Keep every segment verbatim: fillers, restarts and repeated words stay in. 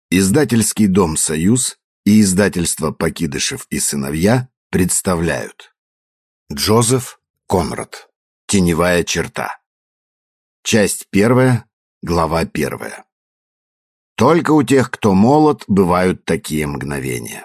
Издательский дом «Союз» и издательство «Покидышев и сыновья» представляют. Джозеф Конрад. Теневая черта. Часть первая, глава первая. Только у тех, кто молод, бывают такие мгновения.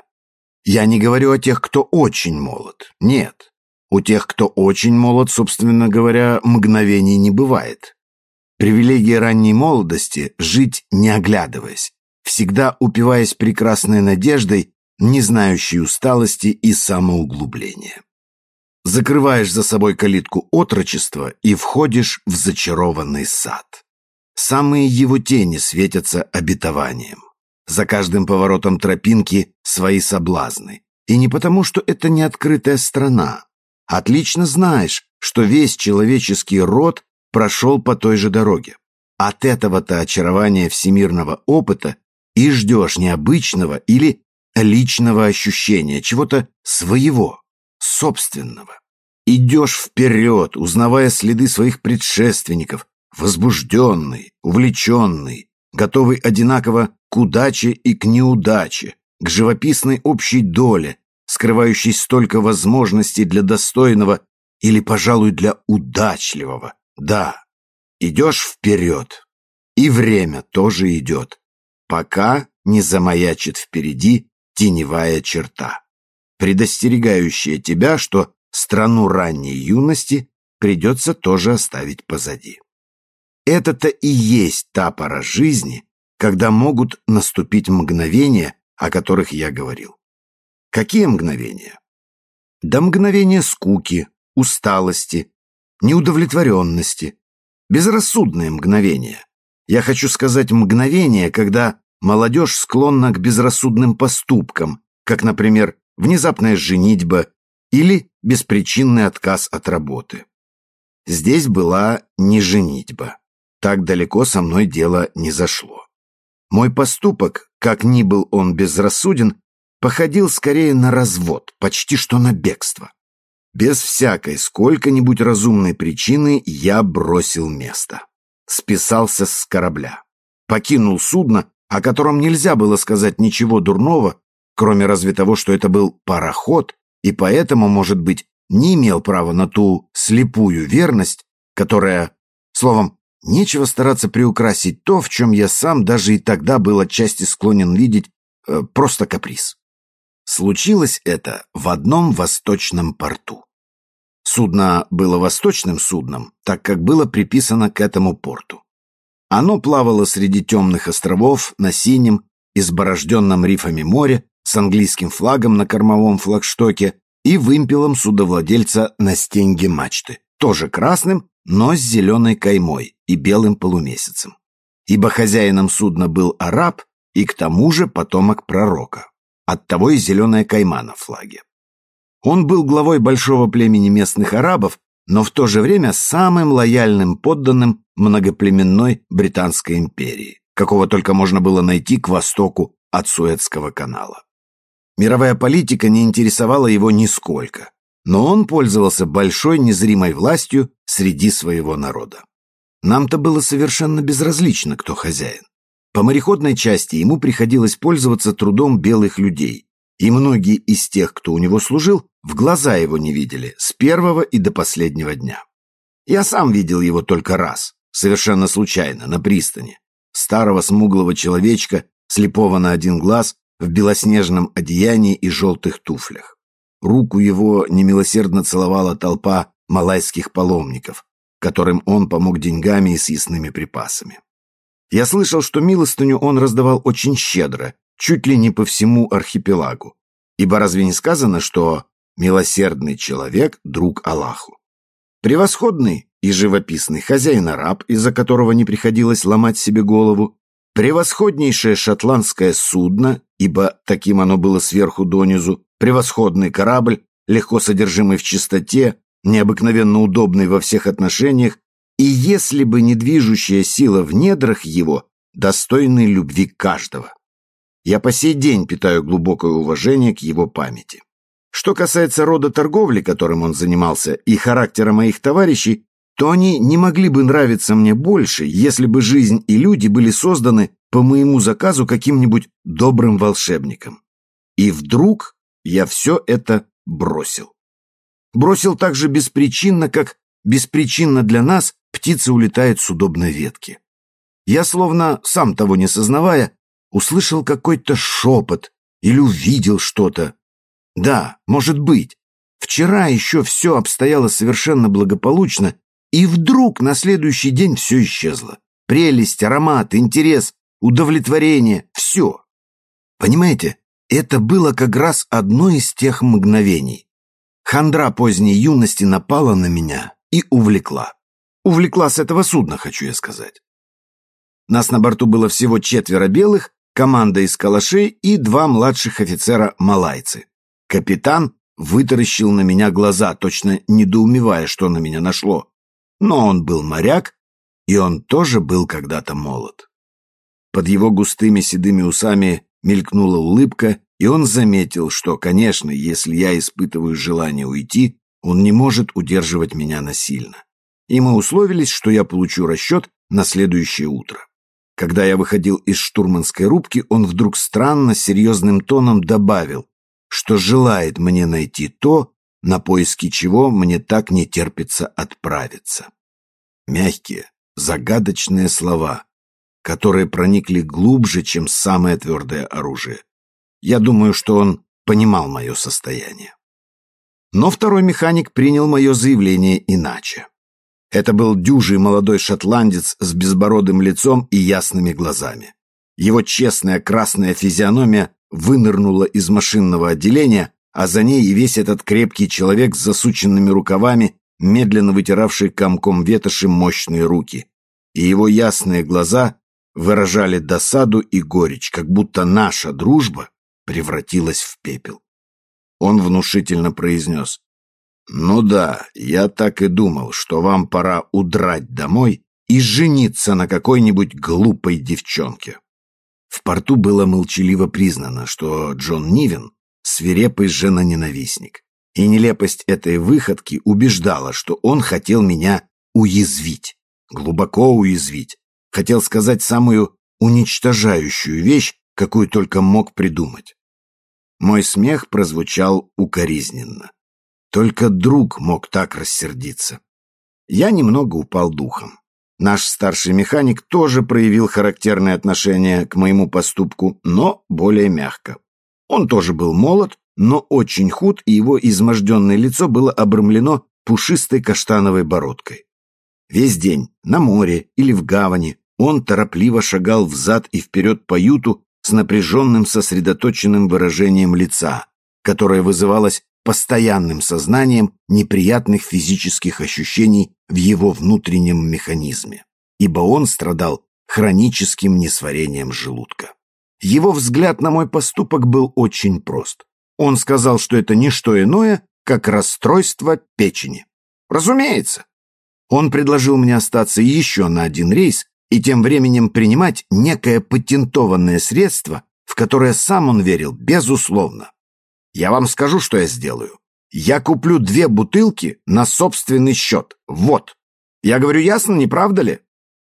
Я не говорю о тех, кто очень молод. Нет. У тех, кто очень молод, собственно говоря, мгновений не бывает. Привилегия ранней молодости — жить не оглядываясь, всегда упиваясь прекрасной надеждой, не знающей усталости и самоуглубления. Закрываешь за собой калитку отрочества и входишь в зачарованный сад. Самые его тени светятся обетованием. За каждым поворотом тропинки свои соблазны. И не потому, что это не открытая страна. Отлично знаешь, что весь человеческий род прошел по той же дороге. От этого-то очарования всемирного опыта и ждешь необычного или личного ощущения, чего-то своего, собственного. Идешь вперед, узнавая следы своих предшественников, возбужденный, увлеченный, готовый одинаково к удаче и к неудаче, к живописной общей доле, скрывающей столько возможностей для достойного или, пожалуй, для удачливого. Да, идешь вперед, и время тоже идет, пока не замаячит впереди теневая черта, предостерегающая тебя, что страну ранней юности придется тоже оставить позади. Это-то и есть та пора жизни, когда могут наступить мгновения, о которых я говорил. Какие мгновения? Да мгновения скуки, усталости, неудовлетворенности, безрассудные мгновения. Я хочу сказать мгновения, когда молодежь склонна к безрассудным поступкам, как, например, внезапная женитьба или беспричинный отказ от работы. Здесь была не женитьба. Так далеко со мной дело не зашло. Мой поступок, как ни был он безрассуден, походил скорее на развод, почти что на бегство. Без всякой сколько-нибудь разумной причины я бросил место. Списался с корабля. Покинул судно, о котором нельзя было сказать ничего дурного, кроме разве того, что это был пароход, и поэтому, может быть, не имел права на ту слепую верность, которая, словом, нечего стараться приукрасить то, в чем я сам даже и тогда был отчасти склонен видеть э, просто каприз. Случилось это в одном восточном порту. Судно было восточным судном, так как было приписано к этому порту. Оно плавало среди темных островов на синем, изборожденном рифами море, с английским флагом на кормовом флагштоке и вымпелом судовладельца на стенге мачты, тоже красным, но с зеленой каймой и белым полумесяцем. Ибо хозяином судна был араб и к тому же потомок пророка. Оттого и зеленая кайма на флаге. Он был главой большого племени местных арабов, но в то же время самым лояльным подданным многоплеменной Британской империи, какого только можно было найти к востоку от Суэцкого канала. Мировая политика не интересовала его нисколько, но он пользовался большой незримой властью среди своего народа. Нам-то было совершенно безразлично, кто хозяин. По мореходной части ему приходилось пользоваться трудом белых людей, и многие из тех, кто у него служил, в глаза его не видели с первого и до последнего дня. Я сам видел его только раз, совершенно случайно, на пристани. Старого смуглого человечка, слепого на один глаз, в белоснежном одеянии и желтых туфлях. Руку его немилосердно целовала толпа малайских паломников, которым он помог деньгами и съестными припасами. Я слышал, что милостыню он раздавал очень щедро, чуть ли не по всему архипелагу, ибо разве не сказано, что милосердный человек – друг Аллаху? Превосходный и живописный хозяин-араб, из-за которого не приходилось ломать себе голову, превосходнейшее шотландское судно, ибо таким оно было сверху донизу, превосходный корабль, легко содержимый в чистоте, необыкновенно удобный во всех отношениях, и если бы не движущая сила в недрах его, достойной любви каждого. Я по сей день питаю глубокое уважение к его памяти. Что касается рода торговли, которым он занимался, и характера моих товарищей, то они не могли бы нравиться мне больше, если бы жизнь и люди были созданы по моему заказу каким-нибудь добрым волшебником. И вдруг я все это бросил. Бросил так же беспричинно, как беспричинно для нас птица улетает с удобной ветки. Я, словно сам того не сознавая, услышал какой-то шепот или увидел что-то. Да, может быть, вчера еще все обстояло совершенно благополучно, и вдруг на следующий день все исчезло. Прелесть, аромат, интерес, удовлетворение — все. Понимаете, это было как раз одно из тех мгновений. Хандра поздней юности напала на меня и увлекла. Увлекла с этого судна, хочу я сказать. Нас на борту было всего четверо белых, команда из калашей и два младших офицера-малайцы. Капитан вытаращил на меня глаза, точно недоумевая, что на меня нашло. Но он был моряк, и он тоже был когда-то молод. Под его густыми седыми усами мелькнула улыбка, и он заметил, что, конечно, если я испытываю желание уйти, он не может удерживать меня насильно. И мы условились, что я получу расчет на следующее утро. Когда я выходил из штурманской рубки, он вдруг странно серьезным тоном добавил, что желает мне найти то, на поиски чего мне так не терпится отправиться. Мягкие, загадочные слова, которые проникли глубже, чем самое твердое оружие. Я думаю, что он понимал мое состояние. Но второй механик принял мое заявление иначе. Это был дюжий молодой шотландец с безбородым лицом и ясными глазами. Его честная красная физиономия вынырнула из машинного отделения, а за ней и весь этот крепкий человек с засученными рукавами, медленно вытиравший комком ветоши мощные руки. И его ясные глаза выражали досаду и горечь, как будто наша дружба превратилась в пепел. Он внушительно произнес: «Ну да, я так и думал, что вам пора удрать домой и жениться на какой-нибудь глупой девчонке». В порту было молчаливо признано, что Джон Нивен — свирепый женоненавистник, и нелепость этой выходки убеждала, что он хотел меня уязвить, глубоко уязвить, хотел сказать самую уничтожающую вещь, какую только мог придумать. Мой смех прозвучал укоризненно. Только друг мог так рассердиться. Я немного упал духом. Наш старший механик тоже проявил характерное отношение к моему поступку, но более мягко. Он тоже был молод, но очень худ, и его изможденное лицо было обрамлено пушистой каштановой бородкой. Весь день на море или в гавани он торопливо шагал взад и вперед по юту с напряженным сосредоточенным выражением лица, которое вызывалось постоянным сознанием неприятных физических ощущений в его внутреннем механизме, ибо он страдал хроническим несварением желудка. Его взгляд на мой поступок был очень прост. Он сказал, что это не что иное, как расстройство печени. Разумеется. Он предложил мне остаться еще на один рейс и тем временем принимать некое патентованное средство, в которое сам он верил безусловно. Я вам скажу, что я сделаю. Я куплю две бутылки на собственный счет. Вот. Я говорю ясно, не правда ли?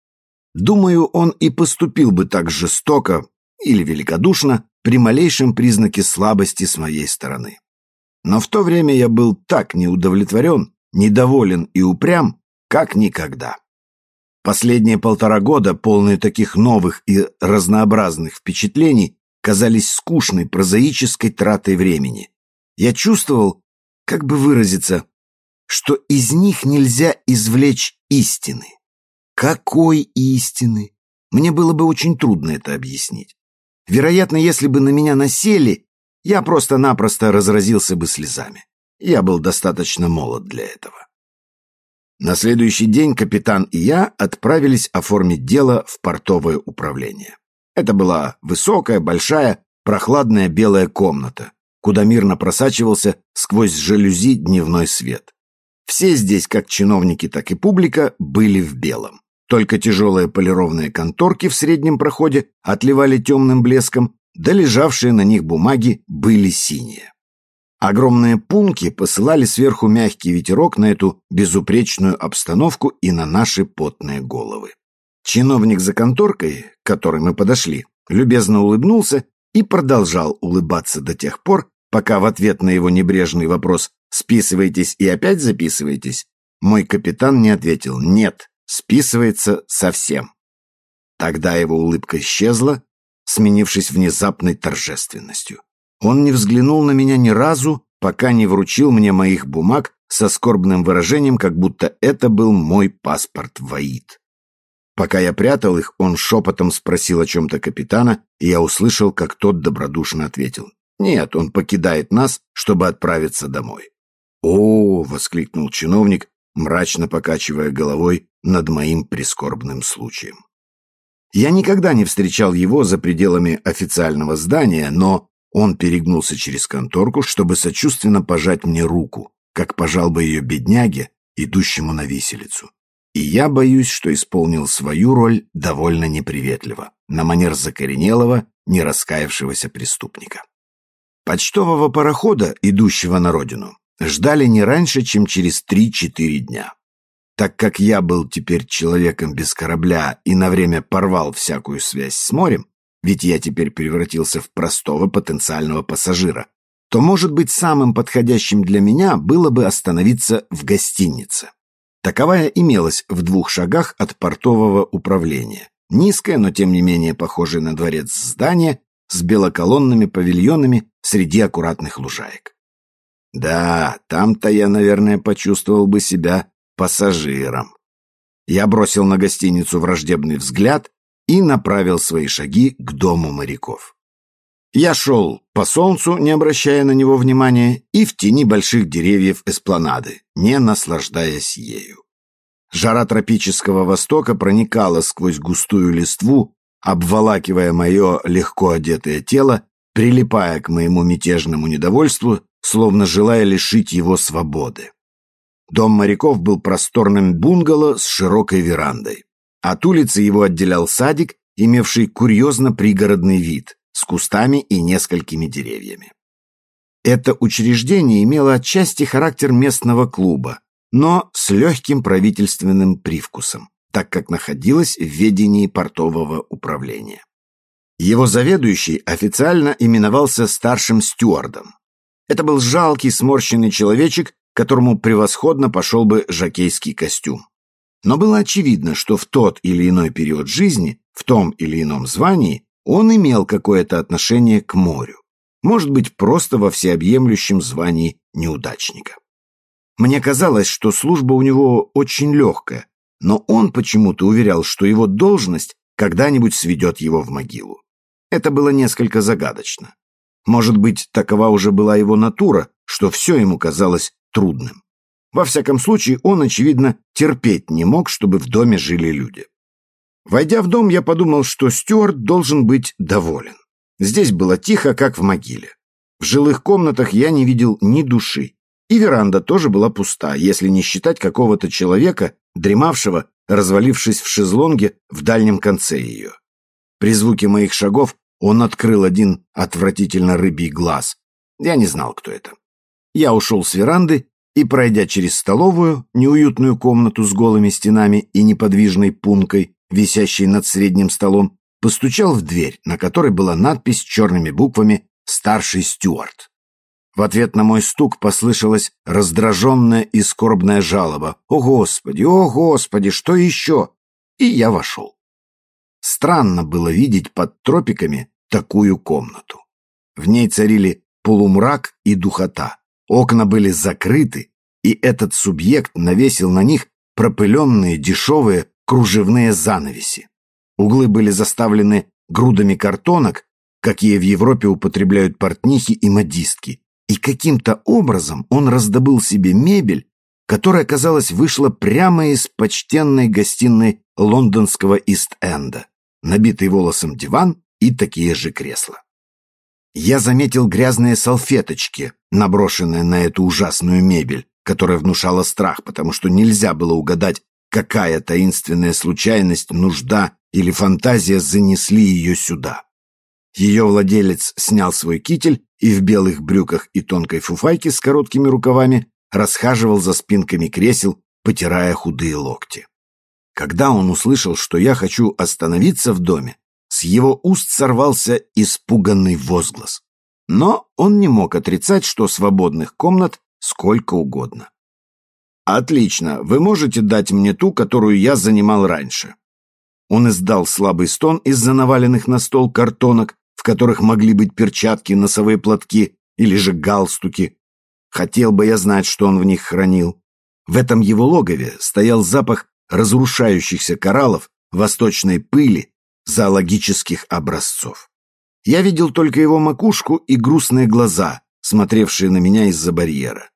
Думаю, он и поступил бы так жестоко или великодушно при малейшем признаке слабости с моей стороны. Но в то время я был так неудовлетворен, недоволен и упрям, как никогда. Последние полтора года, полные таких новых и разнообразных впечатлений, казались скучной, прозаической тратой времени. Я чувствовал, как бы выразиться, что из них нельзя извлечь истины. Какой истины? Мне было бы очень трудно это объяснить. Вероятно, если бы на меня насели, я просто-напросто разразился бы слезами. Я был достаточно молод для этого. На следующий день капитан и я отправились оформить дело в портовое управление. Это была высокая, большая, прохладная белая комната, куда мирно просачивался сквозь жалюзи дневной свет. Все здесь, как чиновники, так и публика, были в белом. Только тяжелые полированные конторки в среднем проходе отливали темным блеском, да лежавшие на них бумаги были синие. Огромные пунки посылали сверху мягкий ветерок на эту безупречную обстановку и на наши потные головы. Чиновник за конторкой, к которой мы подошли, любезно улыбнулся и продолжал улыбаться до тех пор, пока в ответ на его небрежный вопрос «списываетесь и опять записываетесь?» мой капитан не ответил «нет, списывается совсем». Тогда его улыбка исчезла, сменившись внезапной торжественностью. Он не взглянул на меня ни разу, пока не вручил мне моих бумаг со скорбным выражением, как будто это был мой паспорт в Аид. Пока я прятал их, он шепотом спросил о чем-то капитана, и я услышал, как тот добродушно ответил: «Нет, он покидает нас, чтобы отправиться домой». «О!» — воскликнул чиновник, мрачно покачивая головой над моим прискорбным случаем. Я никогда не встречал его за пределами официального здания, но он перегнулся через конторку, чтобы сочувственно пожать мне руку, как пожал бы ее бедняге, идущему на виселицу. И я боюсь, что исполнил свою роль довольно неприветливо, на манер закоренелого, не раскаявшегося преступника. Почтового парохода, идущего на родину, ждали не раньше, чем через три-четыре дня. Так как я был теперь человеком без корабля и на время порвал всякую связь с морем, ведь я теперь превратился в простого потенциального пассажира, то, может быть, самым подходящим для меня было бы остановиться в гостинице. Таковая имелась в двух шагах от портового управления. Низкое, но тем не менее похожее на дворец здание с белоколонными павильонами среди аккуратных лужаек. Да, там-то я, наверное, почувствовал бы себя пассажиром. Я бросил на гостиницу враждебный взгляд и направил свои шаги к дому моряков. Я шел по солнцу, не обращая на него внимания, и в тени больших деревьев эспланады, не наслаждаясь ею. Жара тропического востока проникала сквозь густую листву, обволакивая мое легко одетое тело, прилипая к моему мятежному недовольству, словно желая лишить его свободы. Дом моряков был просторным бунгало с широкой верандой. От улицы его отделял садик, имевший курьезно пригородный вид, с кустами и несколькими деревьями. Это учреждение имело отчасти характер местного клуба, но с легким правительственным привкусом, так как находилось в ведении портового управления. Его заведующий официально именовался старшим стюардом. Это был жалкий сморщенный человечек, которому превосходно пошел бы жокейский костюм. Но было очевидно, что в тот или иной период жизни, в том или ином звании, он имел какое-то отношение к морю, может быть, просто во всеобъемлющем звании неудачника. Мне казалось, что служба у него очень легкая, но он почему-то уверял, что его должность когда-нибудь сведет его в могилу. Это было несколько загадочно. Может быть, такова уже была его натура, что все ему казалось трудным. Во всяком случае, он, очевидно, терпеть не мог, чтобы в доме жили люди. Войдя в дом, я подумал, что стюард должен быть доволен. Здесь было тихо, как в могиле. В жилых комнатах я не видел ни души, и веранда тоже была пуста, если не считать какого-то человека, дремавшего, развалившись в шезлонге в дальнем конце ее. При звуке моих шагов он открыл один отвратительно рыбий глаз. Я не знал, кто это. Я ушел с веранды и, пройдя через столовую, неуютную комнату с голыми стенами и неподвижной пункой, висящей над средним столом, постучал в дверь, на которой была надпись черными буквами «Старший стюард». В ответ на мой стук послышалась раздраженная и скорбная жалоба: «О, Господи! О, Господи! Что еще?» И я вошел. Странно было видеть под тропиками такую комнату. В ней царили полумрак и духота. Окна были закрыты, и этот субъект навесил на них пропыленные дешевые кружевные занавеси. Углы были заставлены грудами картонок, какие в Европе употребляют портнихи и модистки, и каким-то образом он раздобыл себе мебель, которая, казалось, вышла прямо из почтенной гостиной лондонского Ист-Энда, набитый волосом диван и такие же кресла. Я заметил грязные салфеточки, наброшенные на эту ужасную мебель, которая внушала страх, потому что нельзя было угадать, какая таинственная случайность, нужда или фантазия занесли ее сюда. Ее владелец снял свой китель и в белых брюках и тонкой фуфайке с короткими рукавами расхаживал за спинками кресел, потирая худые локти. Когда он услышал, что я хочу остановиться в доме, с его уст сорвался испуганный возглас. Но он не мог отрицать, что свободных комнат сколько угодно. «Отлично, вы можете дать мне ту, которую я занимал раньше». Он издал слабый стон из-за наваленных на стол картонок, в которых могли быть перчатки, носовые платки или же галстуки. Хотел бы я знать, что он в них хранил. В этом его логове стоял запах разрушающихся кораллов, восточной пыли, зоологических образцов. Я видел только его макушку и грустные глаза, смотревшие на меня из-за барьера.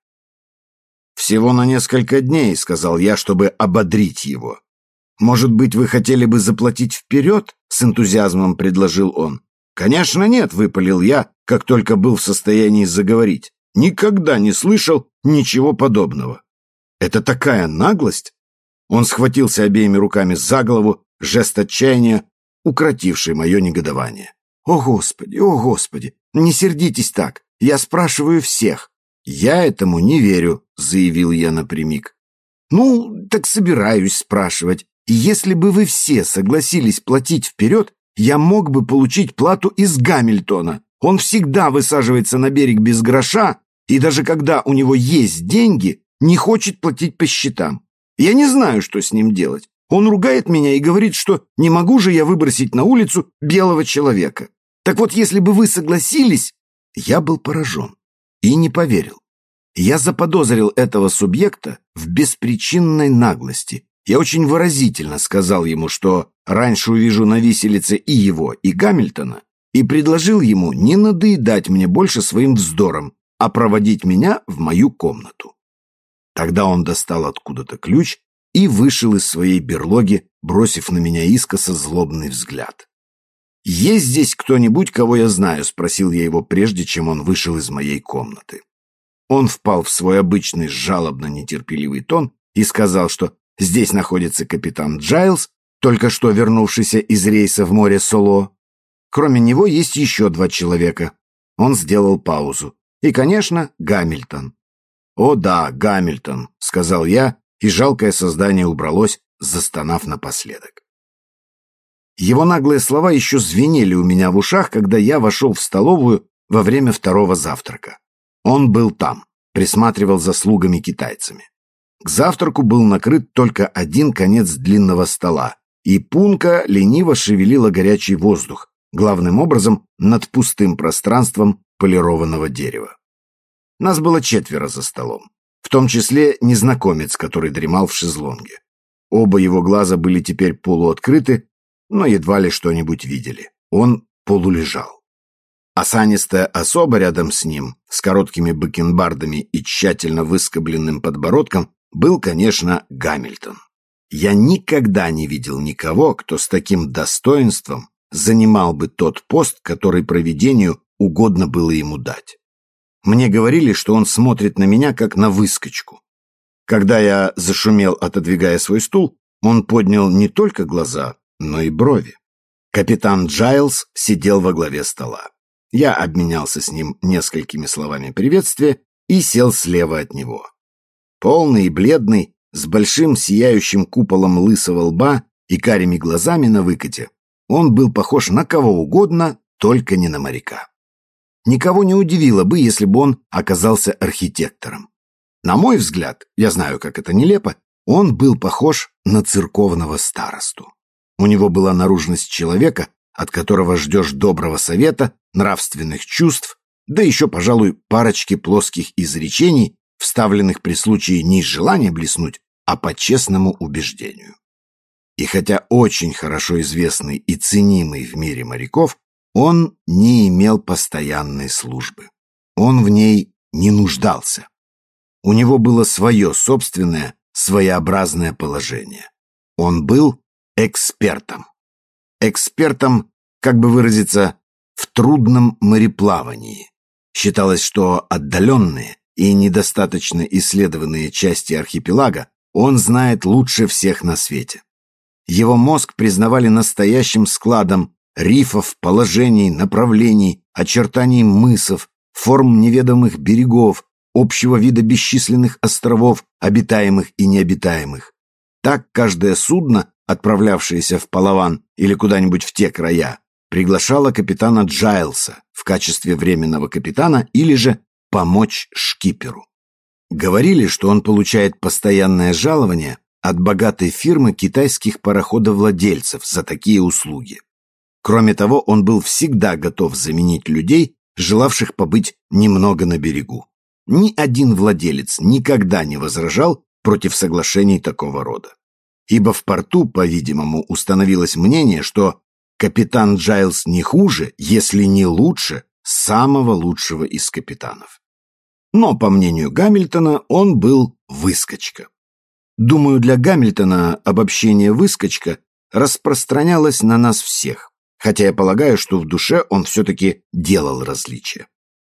«Всего на несколько дней», — сказал я, чтобы ободрить его. «Может быть, вы хотели бы заплатить вперед?» — с энтузиазмом предложил он. «Конечно нет», — выпалил я, как только был в состоянии заговорить. «Никогда не слышал ничего подобного». «Это такая наглость!» Он схватился обеими руками за голову, жест отчаяния, укротивший мое негодование. «О, Господи, о, Господи! Не сердитесь так! Я спрашиваю всех!» «Я этому не верю», — заявил я напрямик. «Ну, так собираюсь спрашивать. И если бы вы все согласились платить вперед, я мог бы получить плату из Гамильтона. Он всегда высаживается на берег без гроша, и даже когда у него есть деньги, не хочет платить по счетам. Я не знаю, что с ним делать. Он ругает меня и говорит, что не могу же я выбросить на улицу белого человека. Так вот, если бы вы согласились...» Я был поражен и не поверил. Я заподозрил этого субъекта в беспричинной наглости. Я очень выразительно сказал ему, что раньше увижу на виселице и его, и Гамильтона, и предложил ему не надоедать мне больше своим вздором, а проводить меня в мою комнату. Тогда он достал откуда-то ключ и вышел из своей берлоги, бросив на меня искоса злобный взгляд. «Есть здесь кто-нибудь, кого я знаю?» — спросил я его, прежде чем он вышел из моей комнаты. Он впал в свой обычный жалобно-нетерпеливый тон и сказал, что здесь находится капитан Джайлс, только что вернувшийся из рейса в море Соло. Кроме него есть еще два человека. Он сделал паузу. И, конечно, Гамильтон. «О да, Гамильтон», — сказал я, и жалкое создание убралось, застонав напоследок. Его наглые слова еще звенели у меня в ушах, когда я вошел в столовую во время второго завтрака. Он был там, присматривал за слугами-китайцами. К завтраку был накрыт только один конец длинного стола, и Пунка лениво шевелила горячий воздух, главным образом над пустым пространством полированного дерева. Нас было четверо за столом, в том числе незнакомец, который дремал в шезлонге. Оба его глаза были теперь полуоткрыты, но едва ли что-нибудь видели. Он полулежал. Осанистая особа рядом с ним, с короткими бакенбардами и тщательно выскобленным подбородком, был, конечно, Гамильтон. Я никогда не видел никого, кто с таким достоинством занимал бы тот пост, который провидению угодно было ему дать. Мне говорили, что он смотрит на меня, как на выскочку. Когда я зашумел, отодвигая свой стул, он поднял не только глаза, но и брови. Капитан Джайлс сидел во главе стола. Я обменялся с ним несколькими словами приветствия и сел слева от него. Полный и бледный, с большим сияющим куполом лысого лба и карими глазами на выкате, он был похож на кого угодно, только не на моряка. Никого не удивило бы, если бы он оказался архитектором. На мой взгляд, я знаю, как это нелепо, он был похож на церковного старосту. У него была наружность человека, от которого ждешь доброго совета, нравственных чувств, да еще, пожалуй, парочки плоских изречений, вставленных при случае не из желания блеснуть, а по честному убеждению. И хотя очень хорошо известный и ценимый в мире моряков, он не имел постоянной службы. Он в ней не нуждался. У него было свое собственное, своеобразное положение. Он был экспертом. Экспертом, как бы выразиться, в трудном мореплавании. Считалось, что отдаленные и недостаточно исследованные части архипелага он знает лучше всех на свете. Его мозг признавали настоящим складом рифов, положений, направлений, очертаний мысов, форм неведомых берегов, общего вида бесчисленных островов, обитаемых и необитаемых. Так каждое судно, отправлявшееся в Палаван или куда-нибудь в те края, приглашало капитана Джайлса в качестве временного капитана или же помочь шкиперу. Говорили, что он получает постоянное жалование от богатой фирмы китайских пароходовладельцев за такие услуги. Кроме того, он был всегда готов заменить людей, желавших побыть немного на берегу. Ни один владелец никогда не возражал против соглашений такого рода. Ибо в порту, по-видимому, установилось мнение, что капитан Джайлс не хуже, если не лучше, самого лучшего из капитанов. Но, по мнению Гамильтона, он был выскочка. Думаю, для Гамильтона обобщение «выскочка» распространялось на нас всех, хотя я полагаю, что в душе он все-таки делал различия.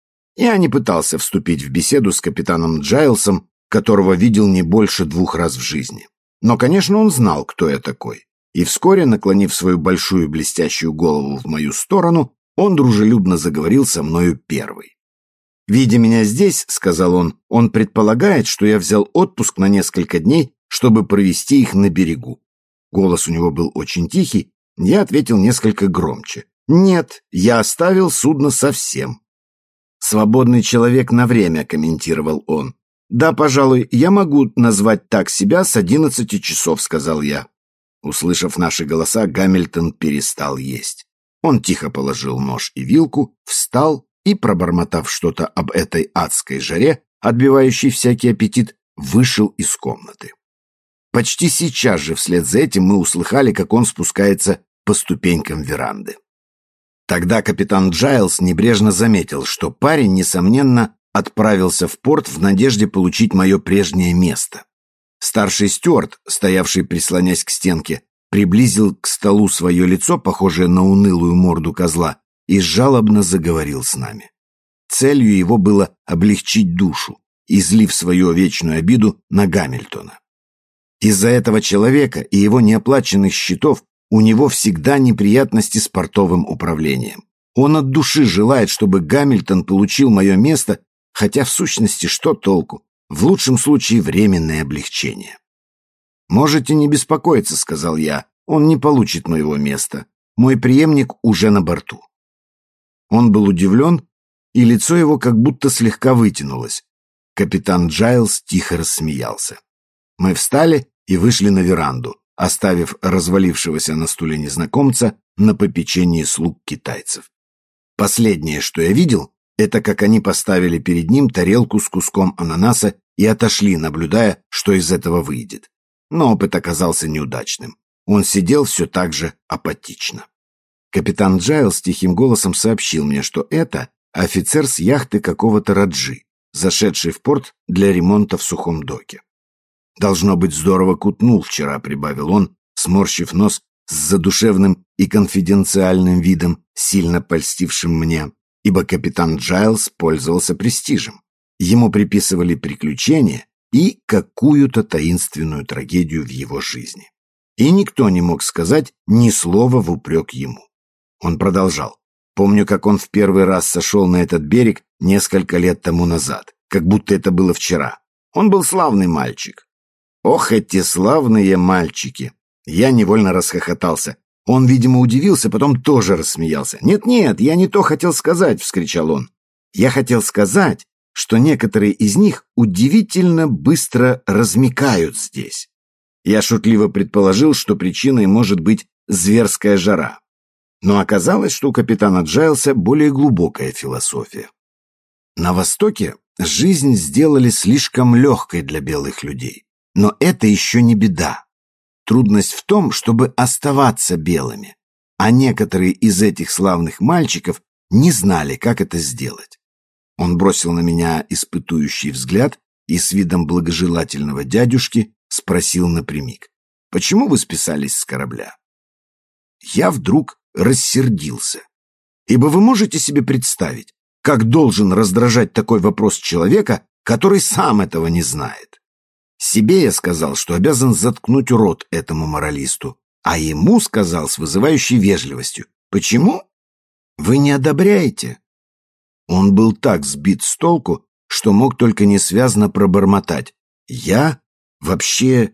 Я не пытался вступить в беседу с капитаном Джайлсом, которого видел не больше двух раз в жизни. Но, конечно, он знал, кто я такой. И вскоре, наклонив свою большую блестящую голову в мою сторону, он дружелюбно заговорил со мною первый. «Видя меня здесь, — сказал он, — он предполагает, что я взял отпуск на несколько дней, чтобы провести их на берегу». Голос у него был очень тихий, я ответил несколько громче. «Нет, я оставил судно совсем». «Свободный человек на время», — комментировал он. «Да, пожалуй, я могу назвать так себя с одиннадцати часов», — сказал я. Услышав наши голоса, Гамильтон перестал есть. Он тихо положил нож и вилку, встал и, пробормотав что-то об этой адской жаре, отбивающей всякий аппетит, вышел из комнаты. Почти сейчас же вслед за этим мы услыхали, как он спускается по ступенькам веранды. Тогда капитан Джайлс небрежно заметил, что парень, несомненно, отправился в порт в надежде получить мое прежнее место. Старший стюард, стоявший прислонясь к стенке, приблизил к столу свое лицо, похожее на унылую морду козла, и жалобно заговорил с нами. Целью его было облегчить душу, излив свою вечную обиду на Гамильтона. Из-за этого человека и его неоплаченных счетов у него всегда неприятности с портовым управлением. Он от души желает, чтобы Гамильтон получил мое место, хотя в сущности что толку? В лучшем случае временное облегчение. «Можете не беспокоиться», — сказал я, — «он не получит моего места. Мой преемник уже на борту». Он был удивлен, и лицо его как будто слегка вытянулось. Капитан Джайлс тихо рассмеялся. Мы встали и вышли на веранду, оставив развалившегося на стуле незнакомца на попечении слуг китайцев. Последнее, что я видел, это как они поставили перед ним тарелку с куском ананаса и отошли, наблюдая, что из этого выйдет. Но опыт оказался неудачным. Он сидел все так же апатично. Капитан Джайлс тихим голосом сообщил мне, что это офицер с яхты какого-то Раджи, зашедший в порт для ремонта в сухом доке. «Должно быть, здорово кутнул вчера», — прибавил он, сморщив нос с задушевным и конфиденциальным видом, сильно польстившим мне, ибо капитан Джайлс пользовался престижем. Ему приписывали приключения и какую-то таинственную трагедию в его жизни. И никто не мог сказать ни слова в упрек ему. Он продолжал. «Помню, как он в первый раз сошел на этот берег несколько лет тому назад, как будто это было вчера. Он был славный мальчик». Ох, эти славные мальчики! Я невольно расхохотался. Он, видимо, удивился, потом тоже рассмеялся. «Нет-нет, я не то хотел сказать», — вскричал он. «Я хотел сказать, что некоторые из них удивительно быстро размякают здесь». Я шутливо предположил, что причиной может быть зверская жара. Но оказалось, что у капитана Джайлса более глубокая философия. На Востоке жизнь сделали слишком легкой для белых людей. Но это еще не беда. Трудность в том, чтобы оставаться белыми. А некоторые из этих славных мальчиков не знали, как это сделать. Он бросил на меня испытующий взгляд и с видом благожелательного дядюшки спросил напрямик: «Почему вы списались с корабля?» Я вдруг рассердился. Ибо вы можете себе представить, как должен раздражать такой вопрос человека, который сам этого не знает. Себе я сказал, что обязан заткнуть рот этому моралисту, а ему сказал с вызывающей вежливостью: «Почему? Вы не одобряете?» Он был так сбит с толку, что мог только несвязно пробормотать: «Я? Вообще,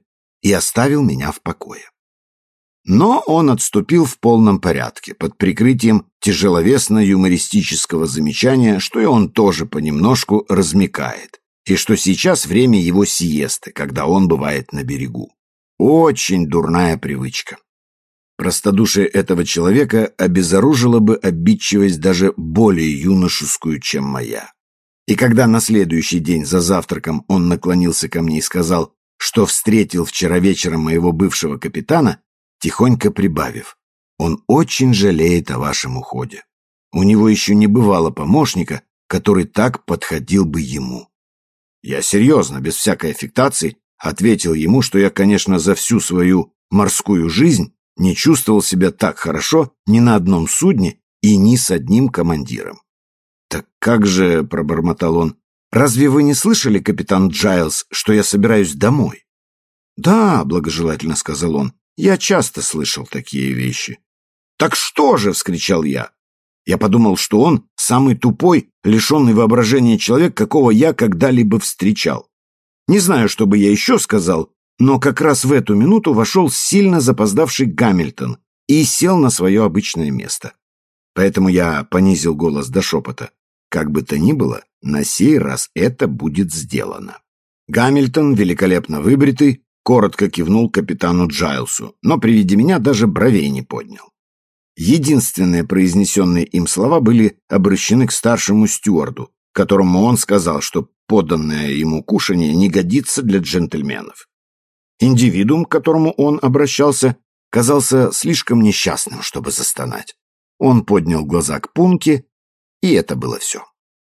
и оставил меня в покое. Но он отступил в полном порядке, под прикрытием тяжеловесно-юмористического замечания, что и он тоже понемножку размякает, и что сейчас время его сиесты, когда он бывает на берегу. Очень дурная привычка. Простодушие этого человека обезоружило бы обидчивость даже более юношескую, чем моя. И когда на следующий день за завтраком он наклонился ко мне и сказал, что встретил вчера вечером моего бывшего капитана, тихонько прибавив: «Он очень жалеет о вашем уходе. У него еще не бывало помощника, который так подходил бы ему». Я серьезно, без всякой аффектации, ответил ему, что я, конечно, за всю свою морскую жизнь не чувствовал себя так хорошо ни на одном судне и ни с одним командиром. «Так как же», — пробормотал он, — «разве вы не слышали, капитан Джайлс, что я собираюсь домой?» «Да», — благожелательно сказал он, — «я часто слышал такие вещи». «Так что же?» — вскричал я. Я подумал, что он самый тупой, лишенный воображения человек, какого я когда-либо встречал. Не знаю, что бы я еще сказал, но как раз в эту минуту вошел сильно запоздавший Гамильтон и сел на свое обычное место. Поэтому я понизил голос до шепота. Как бы то ни было, на сей раз это будет сделано. Гамильтон, великолепно выбритый, коротко кивнул капитану Джайлсу, но при виде меня даже бровей не поднял. Единственные произнесенные им слова были обращены к старшему стюарду, которому он сказал, что поданное ему кушанье не годится для джентльменов. Индивидуум, к которому он обращался, казался слишком несчастным, чтобы застонать. Он поднял глаза к Пунке, и это было все.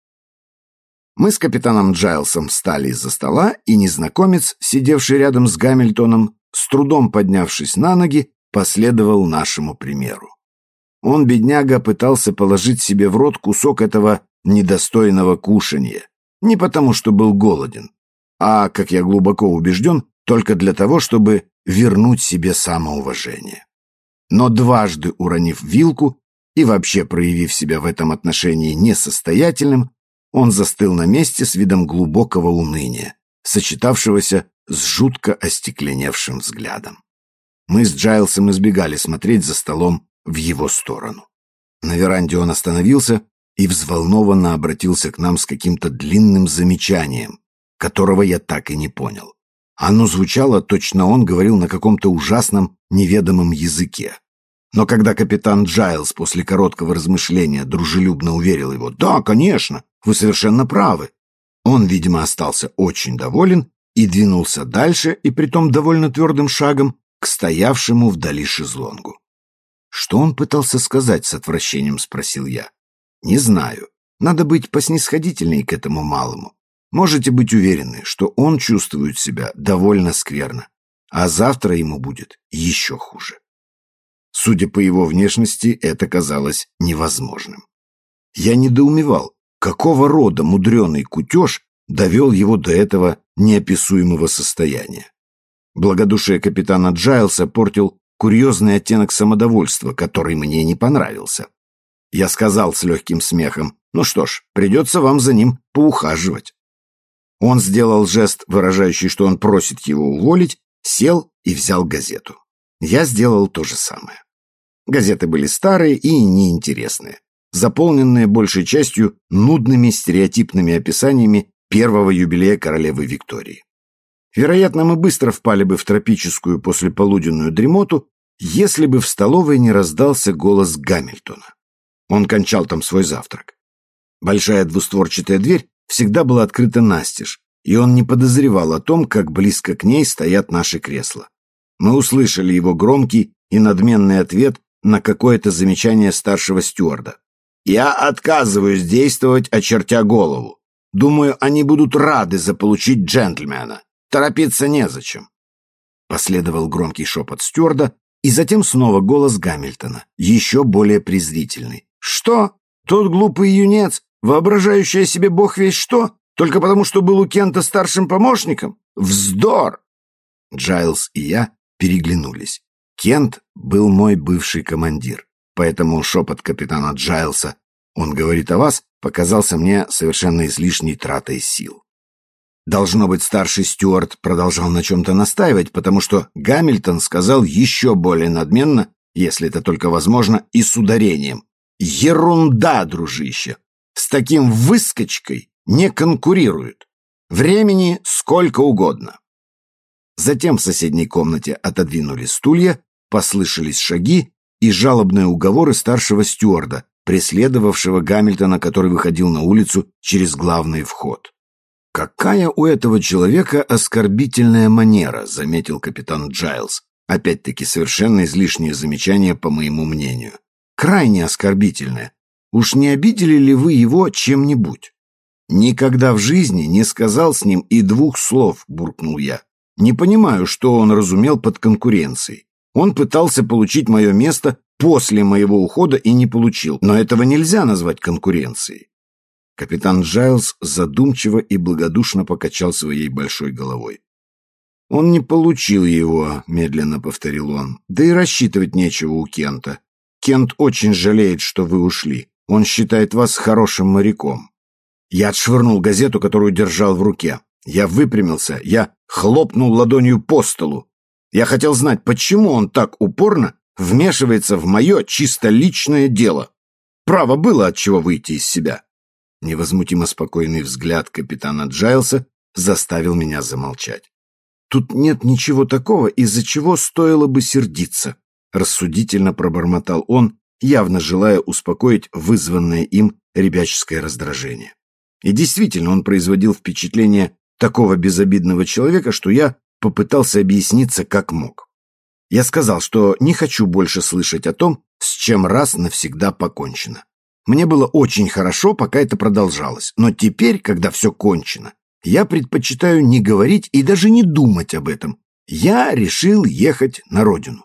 Мы с капитаном Джайлсом встали из-за стола, и незнакомец, сидевший рядом с Гамильтоном, с трудом поднявшись на ноги, последовал нашему примеру. Он, бедняга, пытался положить себе в рот кусок этого недостойного кушанья, не потому что был голоден, а, как я глубоко убежден, только для того, чтобы вернуть себе самоуважение. Но дважды уронив вилку и вообще проявив себя в этом отношении несостоятельным, он застыл на месте с видом глубокого уныния, сочетавшегося с жутко остекленевшим взглядом. Мы с Джайлсом избегали смотреть за столом в его сторону. На веранде он остановился и взволнованно обратился к нам с каким-то длинным замечанием, которого я так и не понял. Оно звучало, точно он говорил на каком-то ужасном неведомом языке. Но когда капитан Джайлс после короткого размышления дружелюбно уверил его: «Да, конечно, вы совершенно правы», он, видимо, остался очень доволен и двинулся дальше, и притом довольно твердым шагом, к стоявшему вдали шезлонгу. «Что он пытался сказать?» — с отвращением спросил я. «Не знаю. Надо быть поснисходительней к этому малому. Можете быть уверены, что он чувствует себя довольно скверно, а завтра ему будет еще хуже». Судя по его внешности, это казалось невозможным. Я недоумевал, какого рода мудреный кутеж довел его до этого неописуемого состояния. Благодушие капитана Джайлса портил курьезный оттенок самодовольства, который мне не понравился. Я сказал с легким смехом: «Ну что ж, придется вам за ним поухаживать». Он сделал жест, выражающий, что он просит его уволить, сел и взял газету. Я сделал то же самое. Газеты были старые и неинтересные, заполненные большей частью нудными стереотипными описаниями первого юбилея королевы Виктории. Вероятно, мы быстро впали бы в тропическую послеполуденную дремоту, если бы в столовой не раздался голос Гамильтона. Он кончал там свой завтрак. Большая двустворчатая дверь всегда была открыта настежь, и он не подозревал о том, как близко к ней стоят наши кресла. Мы услышали его громкий и надменный ответ на какое-то замечание старшего стюарда. «Я отказываюсь действовать, очертя голову. Думаю, они будут рады заполучить джентльмена. Торопиться незачем». Последовал громкий шепот стюарда, и затем снова голос Гамильтона, еще более презрительный. «Что? Тот глупый юнец, воображающий о себе бог весть что, только потому, что был у Кента старшим помощником? Вздор!» Джайлс и я переглянулись. Кент был мой бывший командир, поэтому шепот капитана Джайлса «Он говорит о вас» показался мне совершенно излишней тратой сил. Должно быть, старший стюард продолжал на чем-то настаивать, потому что Гамильтон сказал еще более надменно, если это только возможно, и с ударением: «Ерунда, дружище! С таким выскочкой не конкурируют. Времени сколько угодно». Затем в соседней комнате отодвинули стулья, послышались шаги и жалобные уговоры старшего стюарда, преследовавшего Гамильтона, который выходил на улицу через главный вход. «Какая у этого человека оскорбительная манера», — заметил капитан Джайлс. Опять-таки совершенно излишнее замечание, по моему мнению. «Крайне оскорбительное. Уж не обидели ли вы его чем-нибудь?» «Никогда в жизни не сказал с ним и двух слов», — буркнул я. «Не понимаю, что он разумел под конкуренцией. Он пытался получить мое место после моего ухода и не получил, но этого нельзя назвать конкуренцией». Капитан Джайлс задумчиво и благодушно покачал своей большой головой. «Он не получил его», — медленно повторил он. «Да и рассчитывать нечего у Кента. Кент очень жалеет, что вы ушли. Он считает вас хорошим моряком». Я отшвырнул газету, которую держал в руке. Я выпрямился, я хлопнул ладонью по столу. Я хотел знать, почему он так упорно вмешивается в мое чисто личное дело. Право было от чего выйти из себя. Невозмутимо спокойный взгляд капитана Джайлса заставил меня замолчать. «Тут нет ничего такого, из-за чего стоило бы сердиться», — рассудительно пробормотал он, явно желая успокоить вызванное им ребяческое раздражение. И действительно, он производил впечатление такого безобидного человека, что я попытался объясниться как мог. Я сказал, что не хочу больше слышать о том, с чем раз навсегда покончено. Мне было очень хорошо, пока это продолжалось, но теперь, когда все кончено, я предпочитаю не говорить и даже не думать об этом. Я решил ехать на родину.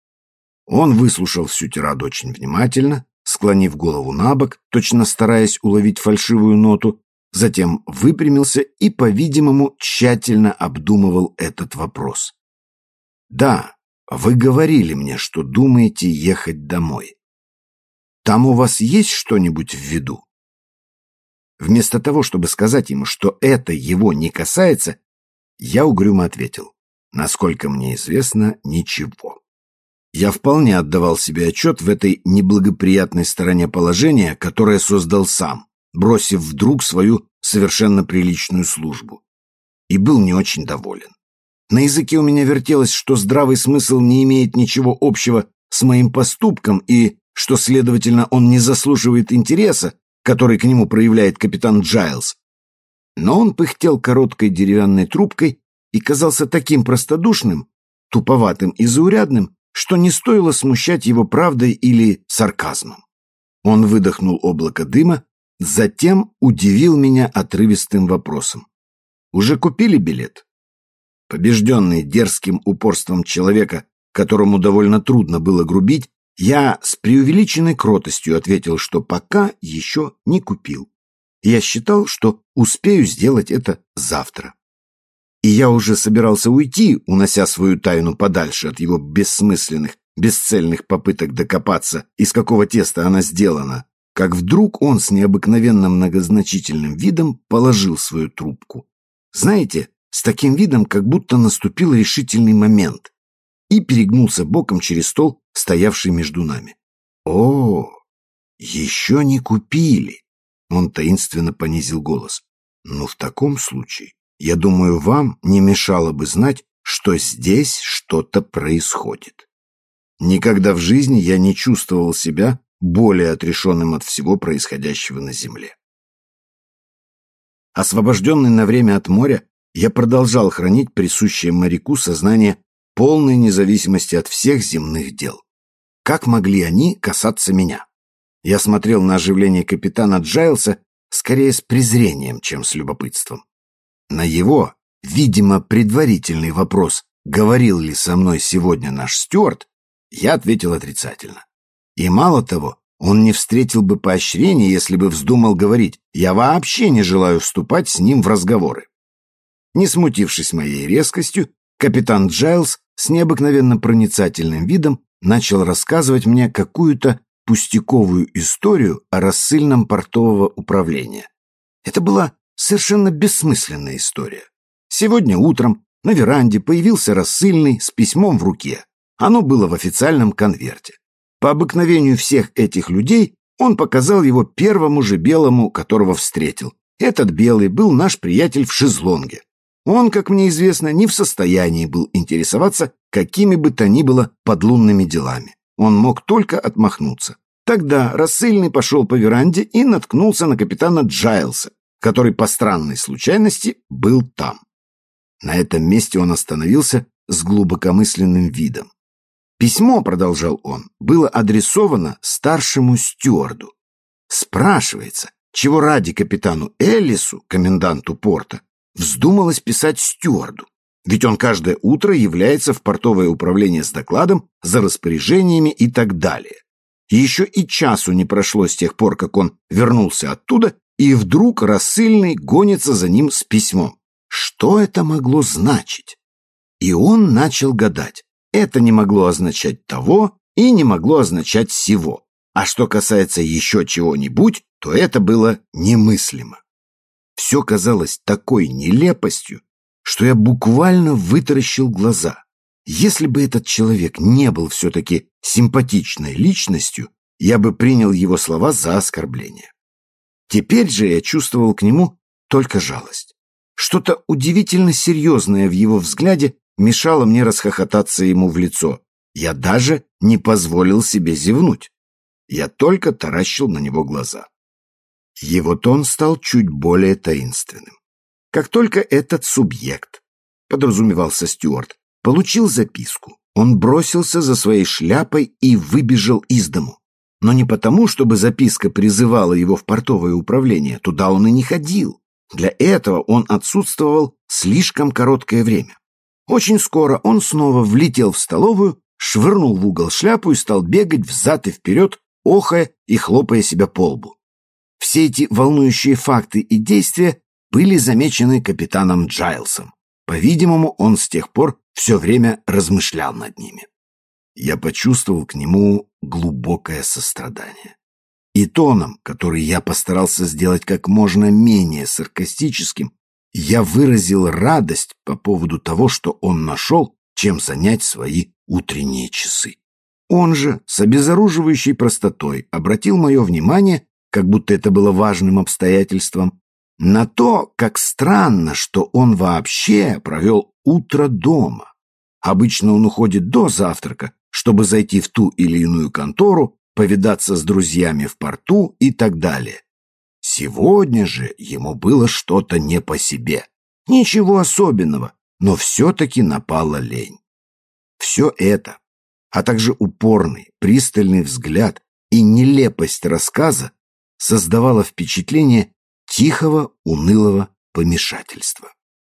Он выслушал всю тираду очень внимательно, склонив голову на бок, точно стараясь уловить фальшивую ноту, затем выпрямился и, по-видимому, тщательно обдумывал этот вопрос. «Да, вы говорили мне, что думаете ехать домой. Там у вас есть что-нибудь в виду?» Вместо того, чтобы сказать ему, что это его не касается, я угрюмо ответил: «Насколько мне известно, ничего». Я вполне отдавал себе отчет в этой неблагоприятной стороне положения, которое создал сам, бросив вдруг свою совершенно приличную службу. И был не очень доволен. На языке у меня вертелось, что здравый смысл не имеет ничего общего с моим поступком и что, следовательно, он не заслуживает интереса, который к нему проявляет капитан Джайлс. Но он пыхтел короткой деревянной трубкой и казался таким простодушным, туповатым и заурядным, что не стоило смущать его правдой или сарказмом. Он выдохнул облако дыма, затем удивил меня отрывистым вопросом: «Уже купили билет?» Побежденный дерзким упорством человека, которому довольно трудно было грубить, я с преувеличенной кротостью ответил, что пока еще не купил. Я считал, что успею сделать это завтра. И я уже собирался уйти, унося свою тайну подальше от его бессмысленных, бесцельных попыток докопаться, из какого теста она сделана, как вдруг он с необыкновенно многозначительным видом положил свою трубку. Знаете, с таким видом, как будто наступил решительный момент, и перегнулся боком через стол, стоявший между нами. «О, еще не купили!» Он таинственно понизил голос. «Ну, в таком случае, я думаю, вам не мешало бы знать, что здесь что-то происходит». Никогда в жизни я не чувствовал себя более отрешенным от всего происходящего на земле. Освобожденный на время от моря, я продолжал хранить присущее моряку сознание полной независимости от всех земных дел. Как могли они касаться меня? Я смотрел на оживление капитана Джайлса скорее с презрением, чем с любопытством. На его, видимо, предварительный вопрос, говорил ли со мной сегодня наш стюард, я ответил отрицательно. И мало того, он не встретил бы поощрения, если бы вздумал говорить: я вообще не желаю вступать с ним в разговоры. Не смутившись моей резкостью, капитан Джайлс с необыкновенно проницательным видом начал рассказывать мне какую-то пустяковую историю о рассыльном портового управления. Это была совершенно бессмысленная история. Сегодня утром на веранде появился рассыльный с письмом в руке. Оно было в официальном конверте. По обыкновению всех этих людей он показал его первому же белому, которого встретил. Этот белый был наш приятель в шезлонге. Он, как мне известно, не в состоянии был интересоваться какими бы то ни было подлунными делами. Он мог только отмахнуться. Тогда рассыльный пошел по веранде и наткнулся на капитана Джайлса, который по странной случайности был там. На этом месте он остановился с глубокомысленным видом. Письмо, продолжал он, было адресовано старшему стюарду. Спрашивается, чего ради капитану Эллису, коменданту порта, вздумалось писать стюарду? Ведь он каждое утро является в портовое управление с докладом за распоряжениями и так далее. И еще и часу не прошло с тех пор, как он вернулся оттуда, и вдруг рассыльный гонится за ним с письмом. Что это могло значить? И он начал гадать. Это не могло означать того и не могло означать сего. А что касается еще чего-нибудь, то это было немыслимо. Все казалось такой нелепостью, что я буквально вытаращил глаза. Если бы этот человек не был все-таки симпатичной личностью, я бы принял его слова за оскорбление. Теперь же я чувствовал к нему только жалость. Что-то удивительно серьезное в его взгляде мешало мне расхохотаться ему в лицо. Я даже не позволил себе зевнуть. Я только таращил на него глаза. Его тон стал чуть более таинственным. Как только этот субъект, подразумевался стюард, получил записку, он бросился за своей шляпой и выбежал из дому. Но не потому, чтобы записка призывала его в портовое управление, туда он и не ходил. Для этого он отсутствовал слишком короткое время. Очень скоро он снова влетел в столовую, швырнул в угол шляпу и стал бегать взад и вперед, охая и хлопая себя по лбу. Все эти волнующие факты и действия были замечены капитаном Джайлсом. По-видимому, он с тех пор все время размышлял над ними. Я почувствовал к нему глубокое сострадание. И тоном, который я постарался сделать как можно менее саркастическим, я выразил радость по поводу того, что он нашел, чем занять свои утренние часы. Он же с обезоруживающей простотой обратил мое внимание, как будто это было важным обстоятельством, на то, как странно, что он вообще провел утро дома. Обычно он уходит до завтрака, чтобы зайти в ту или иную контору, повидаться с друзьями в порту и так далее. Сегодня же ему было что-то не по себе. Ничего особенного, но все-таки напала лень. Все это, а также упорный, пристальный взгляд и нелепость рассказа создавало впечатление тихого, унылого помешательства.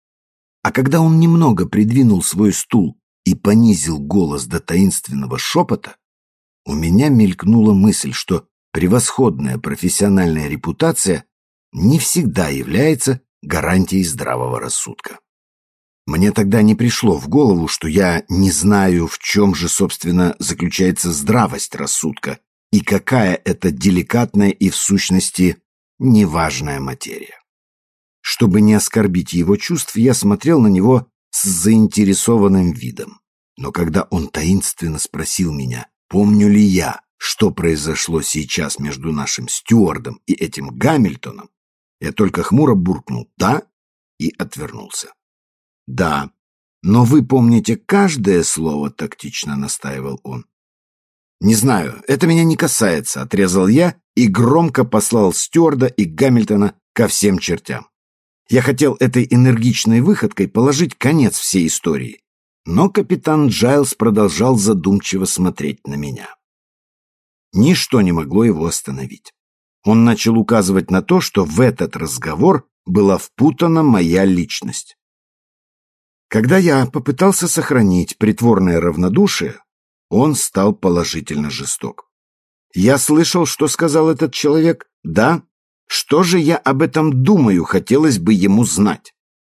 А когда он немного придвинул свой стул и понизил голос до таинственного шепота, у меня мелькнула мысль, что превосходная профессиональная репутация не всегда является гарантией здравого рассудка. Мне тогда не пришло в голову, что я не знаю, в чем же, собственно, заключается здравость рассудка и какая это деликатная и, в сущности, неважная материя. Чтобы не оскорбить его чувств, я смотрел на него с заинтересованным видом. Но когда он таинственно спросил меня, помню ли я, что произошло сейчас между нашим стюардом и этим Гамильтоном, я только хмуро буркнул «да» и отвернулся. «Да, но вы помните каждое слово», — тактично настаивал он. «Не знаю, это меня не касается», — отрезал я и громко послал стюарда и Гамильтона ко всем чертям. Я хотел этой энергичной выходкой положить конец всей истории, но капитан Джайлс продолжал задумчиво смотреть на меня. Ничто не могло его остановить. Он начал указывать на то, что в этот разговор была впутана моя личность. Когда я попытался сохранить притворное равнодушие, он стал положительно жесток. Я слышал, что сказал этот человек. Да? Что же я об этом думаю, хотелось бы ему знать.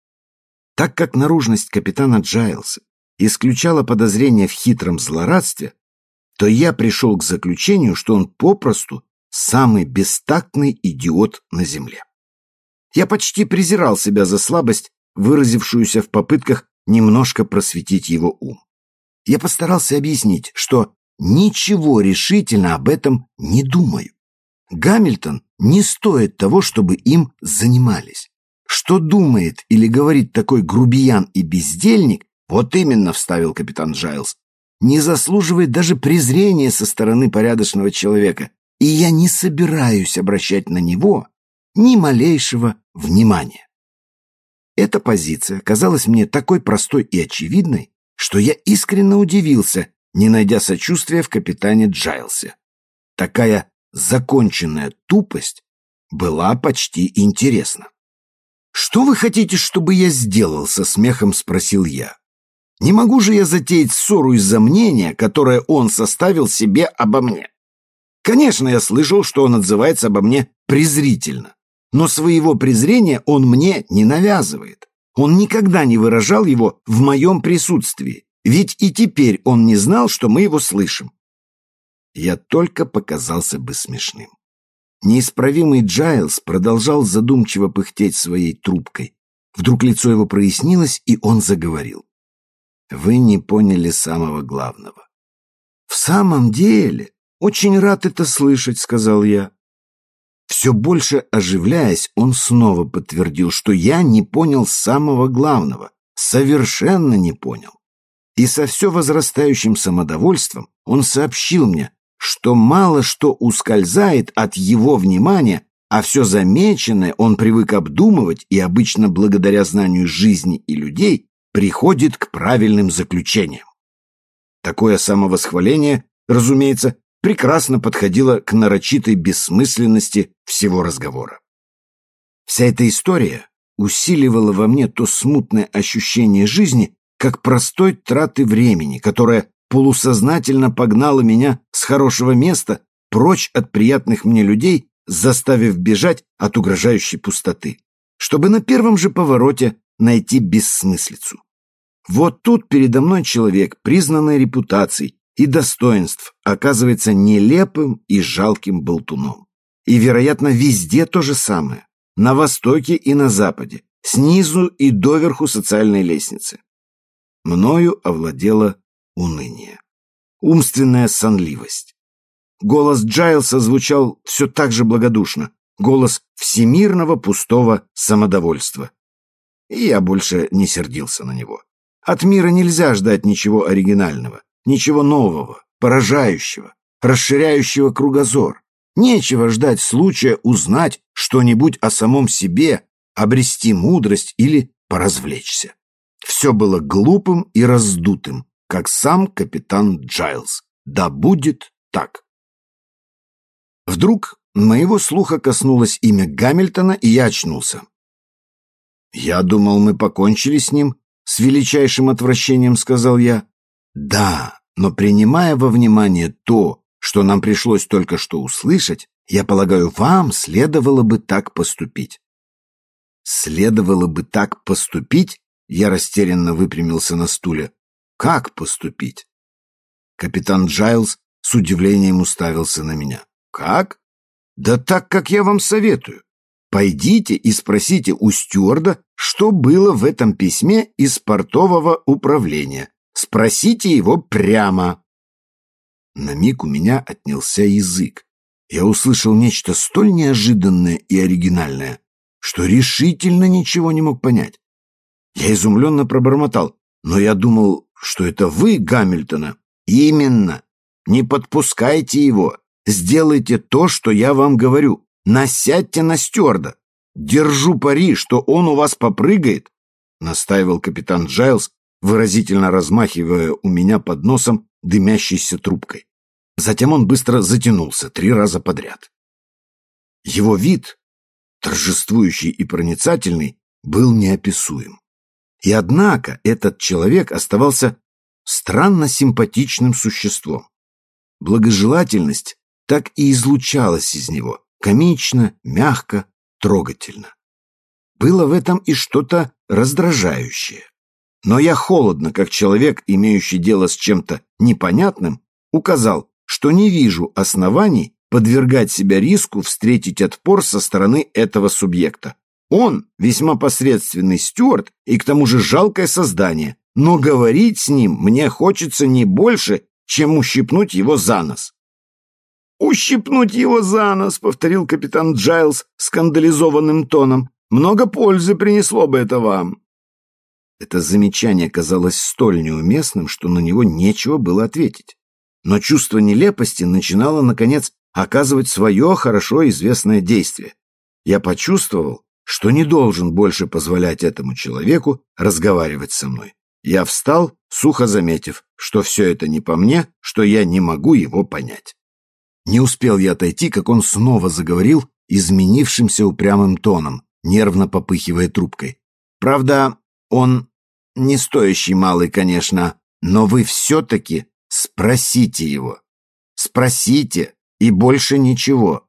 Так как наружность капитана Джайлса исключала подозрения в хитром злорадстве, то я пришел к заключению, что он попросту самый бестактный идиот на земле. Я почти презирал себя за слабость выразившуюся в попытках немножко просветить его ум. Я постарался объяснить, что ничего решительно об этом не думаю. Гамильтон не стоит того, чтобы им занимались. Что думает или говорит такой грубиян и бездельник, вот именно, вставил капитан Джайлс, не заслуживает даже презрения со стороны порядочного человека, и я не собираюсь обращать на него ни малейшего внимания. Эта позиция казалась мне такой простой и очевидной, что я искренне удивился, не найдя сочувствия в капитане Джайлсе. Такая законченная тупость была почти интересна. «Что вы хотите, чтобы я сделал?» — со смехом спросил я. «Не могу же я затеять ссору из-за мнения, которое он составил себе обо мне. Конечно, я слышал, что он отзывается обо мне презрительно, но своего презрения он мне не навязывает. Он никогда не выражал его в моем присутствии, ведь и теперь он не знал, что мы его слышим». Я только показался бы смешным. Неисправимый Джайлс продолжал задумчиво пыхтеть своей трубкой. Вдруг лицо его прояснилось, и он заговорил. «Вы не поняли самого главного». «В самом деле, очень рад это слышать», — сказал я. Все больше оживляясь, он снова подтвердил, что я не понял самого главного, совершенно не понял. И со все возрастающим самодовольством он сообщил мне, что мало что ускользает от его внимания, а все замеченное он привык обдумывать и обычно благодаря знанию жизни и людей приходит к правильным заключениям. Такое самовосхваление, разумеется, прекрасно подходило к нарочитой бессмысленности всего разговора. Вся эта история усиливала во мне то смутное ощущение жизни, как простой траты времени, которое полусознательно погнало меня с хорошего места прочь от приятных мне людей, заставив бежать от угрожающей пустоты, чтобы на первом же повороте найти бессмыслицу. Вот тут передо мной человек, признанный репутацией и достоинств, оказывается нелепым и жалким болтуном. И, вероятно, везде то же самое, на Востоке и на Западе, снизу и доверху социальной лестницы. Мною овладело уныние, умственная сонливость. Голос Джайлса звучал все так же благодушно, голос всемирного пустого самодовольства. И я больше не сердился на него. От мира нельзя ждать ничего оригинального, ничего нового, поражающего, расширяющего кругозор. Нечего ждать случая узнать что-нибудь о самом себе, обрести мудрость или поразвлечься. Все было глупым и раздутым, как сам капитан Джайлс. Да будет так. Вдруг моего слуха коснулось имя Гамильтона, и я очнулся. «Я думал, мы покончили с ним», — с величайшим отвращением сказал я. «Да, но принимая во внимание то, что нам пришлось только что услышать, я полагаю, вам следовало бы так поступить». «Следовало бы так поступить?» Я растерянно выпрямился на стуле. «Как поступить?» Капитан Джайлс с удивлением уставился на меня. «Как? Да так, как я вам советую. Пойдите и спросите у стюарда, что было в этом письме из портового управления. Спросите его прямо». На миг у меня отнялся язык. Я услышал нечто столь неожиданное и оригинальное, что решительно ничего не мог понять. Я изумленно пробормотал. «Но я думал, что это вы, Гамильтона». «Именно. Не подпускайте его. Сделайте то, что я вам говорю. Насядьте на стюарда. Держу пари, что он у вас попрыгает», — настаивал капитан Джайлс, выразительно размахивая у меня под носом дымящейся трубкой. Затем он быстро затянулся три раза подряд. Его вид, торжествующий и проницательный, был неописуем. И однако этот человек оставался странно симпатичным существом. Благожелательность так и излучалась из него, комично, мягко, трогательно. Было в этом и что-то раздражающее. Но я холодно, как человек, имеющий дело с чем-то непонятным, указал, что не вижу оснований подвергать себя риску встретить отпор со стороны этого субъекта. Он весьма посредственный стюард и к тому же жалкое создание, но говорить с ним мне хочется не больше, чем ущипнуть его за нос». «Ущипнуть его за нос», — повторил капитан Джайлс скандализованным тоном. «Много пользы принесло бы это вам». Это замечание казалось столь неуместным, что на него нечего было ответить. Но чувство нелепости начинало, наконец, оказывать свое хорошо известное действие. Я почувствовал, что не должен больше позволять этому человеку разговаривать со мной. Я встал, сухо заметив, что все это не по мне, что я не могу его понять. Не успел я отойти, как он снова заговорил изменившимся упрямым тоном, нервно попыхивая трубкой. «Правда, он не стоящий малый, конечно, но вы все-таки спросите его. Спросите, и больше ничего».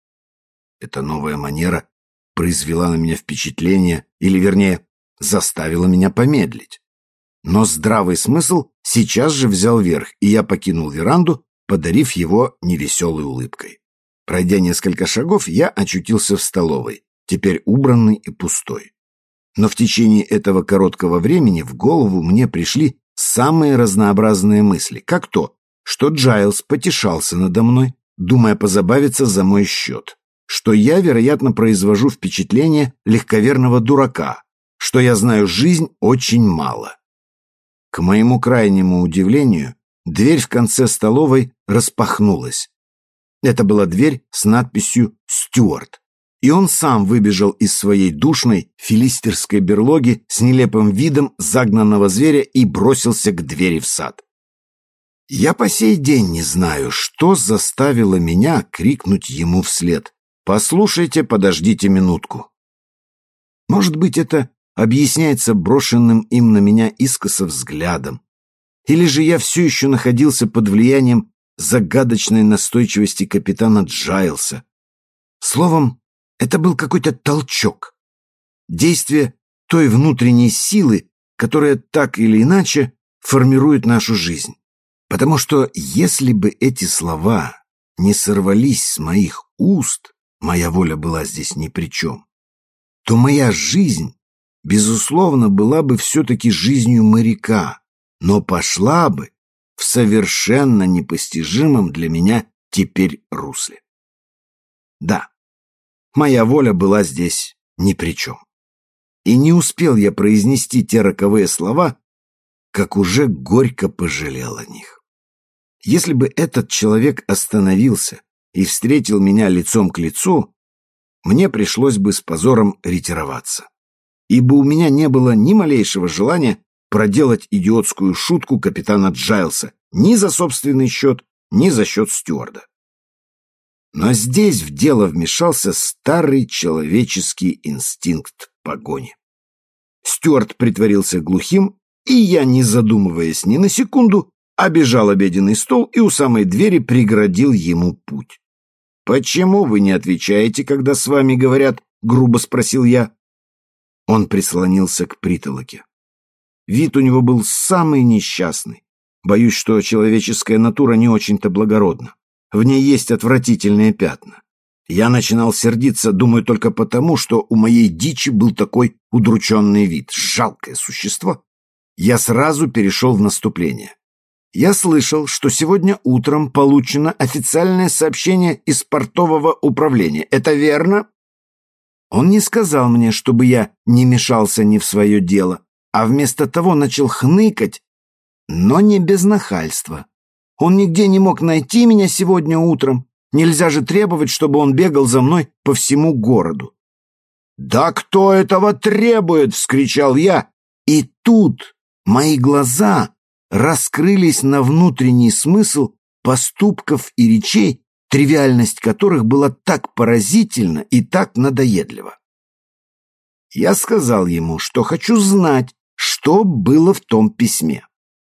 Эта новая манера произвела на меня впечатление, или, вернее, заставила меня помедлить. Но здравый смысл сейчас же взял верх, и я покинул веранду, подарив его невеселой улыбкой. Пройдя несколько шагов, я очутился в столовой, теперь убранной и пустой. Но в течение этого короткого времени в голову мне пришли самые разнообразные мысли, как то, что Джайлс потешался надо мной, думая позабавиться за мой счет, что я, вероятно, произвожу впечатление легковерного дурака, что я знаю жизнь очень мало. К моему крайнему удивлению, дверь в конце столовой распахнулась. Это была дверь с надписью «Стюарт», и он сам выбежал из своей душной филистерской берлоги с нелепым видом загнанного зверя и бросился к двери в сад. Я по сей день не знаю, что заставило меня крикнуть ему вслед: «Послушайте, подождите минутку». Может быть, это объясняется брошенным им на меня искоса взглядом. Или же я все еще находился под влиянием загадочной настойчивости капитана Джайлса. Словом, это был какой-то толчок. Действие той внутренней силы, которая так или иначе формирует нашу жизнь. Потому что если бы эти слова не сорвались с моих уст, моя воля была здесь ни при чем, то моя жизнь, безусловно, была бы все-таки жизнью моряка, но пошла бы в совершенно непостижимом для меня теперь русле. Да, моя воля была здесь ни при чем. И не успел я произнести те роковые слова, как уже горько пожалел о них. Если бы этот человек остановился и встретил меня лицом к лицу, мне пришлось бы с позором ретироваться, ибо у меня не было ни малейшего желания проделать идиотскую шутку капитана Джайлса ни за собственный счет, ни за счет стюарда. Но здесь в дело вмешался старый человеческий инстинкт погони. Стюарт притворился глухим, и я, не задумываясь ни на секунду, обежал обеденный стол и у самой двери преградил ему путь. «Почему вы не отвечаете, когда с вами говорят?» — грубо спросил я. Он прислонился к притолоке. Вид у него был самый несчастный. Боюсь, что человеческая натура не очень-то благородна. В ней есть отвратительные пятна. Я начинал сердиться, думаю, только потому, что у моей дичи был такой удрученный вид. Жалкое существо. Я сразу перешел в наступление. Я слышал, что сегодня утром получено официальное сообщение из портового управления. Это верно? Он не сказал мне, чтобы я не мешался не в свое дело, а вместо того начал хныкать, но не без нахальства. Он нигде не мог найти меня сегодня утром. Нельзя же требовать, чтобы он бегал за мной по всему городу. «Да кто этого требует?» — вскричал я. И тут мои глаза раскрылись на внутренний смысл поступков и речей, тривиальность которых была так поразительна и так надоедлива. Я сказал ему, что хочу знать, что было в том письме.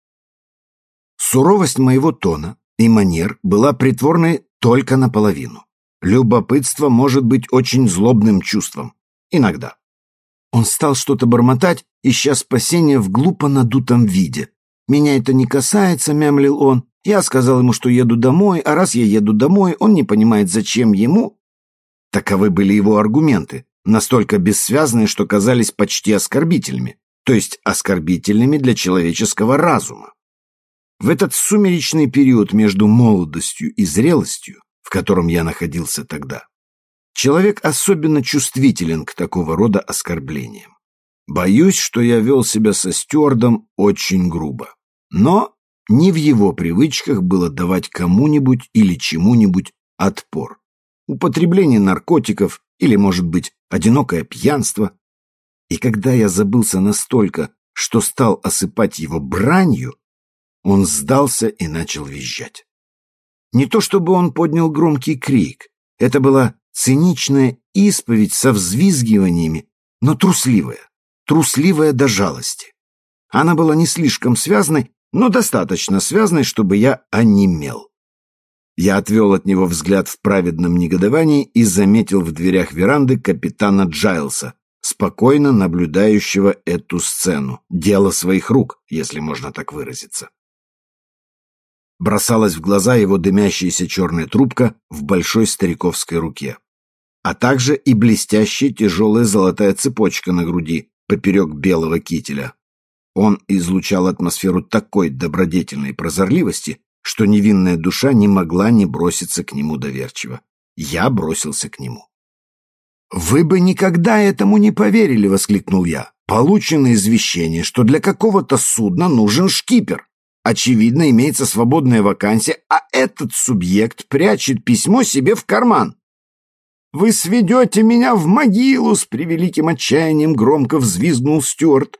Суровость моего тона и манер была притворной только наполовину. Любопытство может быть очень злобным чувством. Иногда. Он стал что-то бормотать, ища спасения в глупо надутом виде. «Меня это не касается», — мямлил он. Я сказал ему, что еду домой, а раз я еду домой, он не понимает, зачем ему. Таковы были его аргументы, настолько бессвязные, что казались почти оскорбительными, то есть оскорбительными для человеческого разума. В этот сумеречный период между молодостью и зрелостью, в котором я находился тогда, человек особенно чувствителен к такого рода оскорблениям. Боюсь, что я вел себя со стюардом очень грубо. Но не в его привычках было давать кому-нибудь или чему-нибудь отпор. Употребление наркотиков или, может быть, одинокое пьянство. И когда я забылся настолько, что стал осыпать его бранью, он сдался и начал визжать. Не то чтобы он поднял громкий крик, это была циничная исповедь со взвизгиваниями, но трусливая, трусливая до жалости. Она была не слишком связной, но достаточно связной, чтобы я онемел. Я отвел от него взгляд в праведном негодовании и заметил в дверях веранды капитана Джайлса, спокойно наблюдающего эту сцену, дело своих рук, если можно так выразиться. Бросалась в глаза его дымящаяся черная трубка в большой стариковской руке, а также и блестящая тяжелая золотая цепочка на груди поперек белого кителя. Он излучал атмосферу такой добродетельной прозорливости, что невинная душа не могла не броситься к нему доверчиво. Я бросился к нему. «Вы бы никогда этому не поверили!» — воскликнул я. «Получено извещение, что для какого-то судна нужен шкипер. Очевидно, имеется свободная вакансия, а этот субъект прячет письмо себе в карман. «Вы сведете меня в могилу!» — с превеликим отчаянием громко взвизгнул стюард.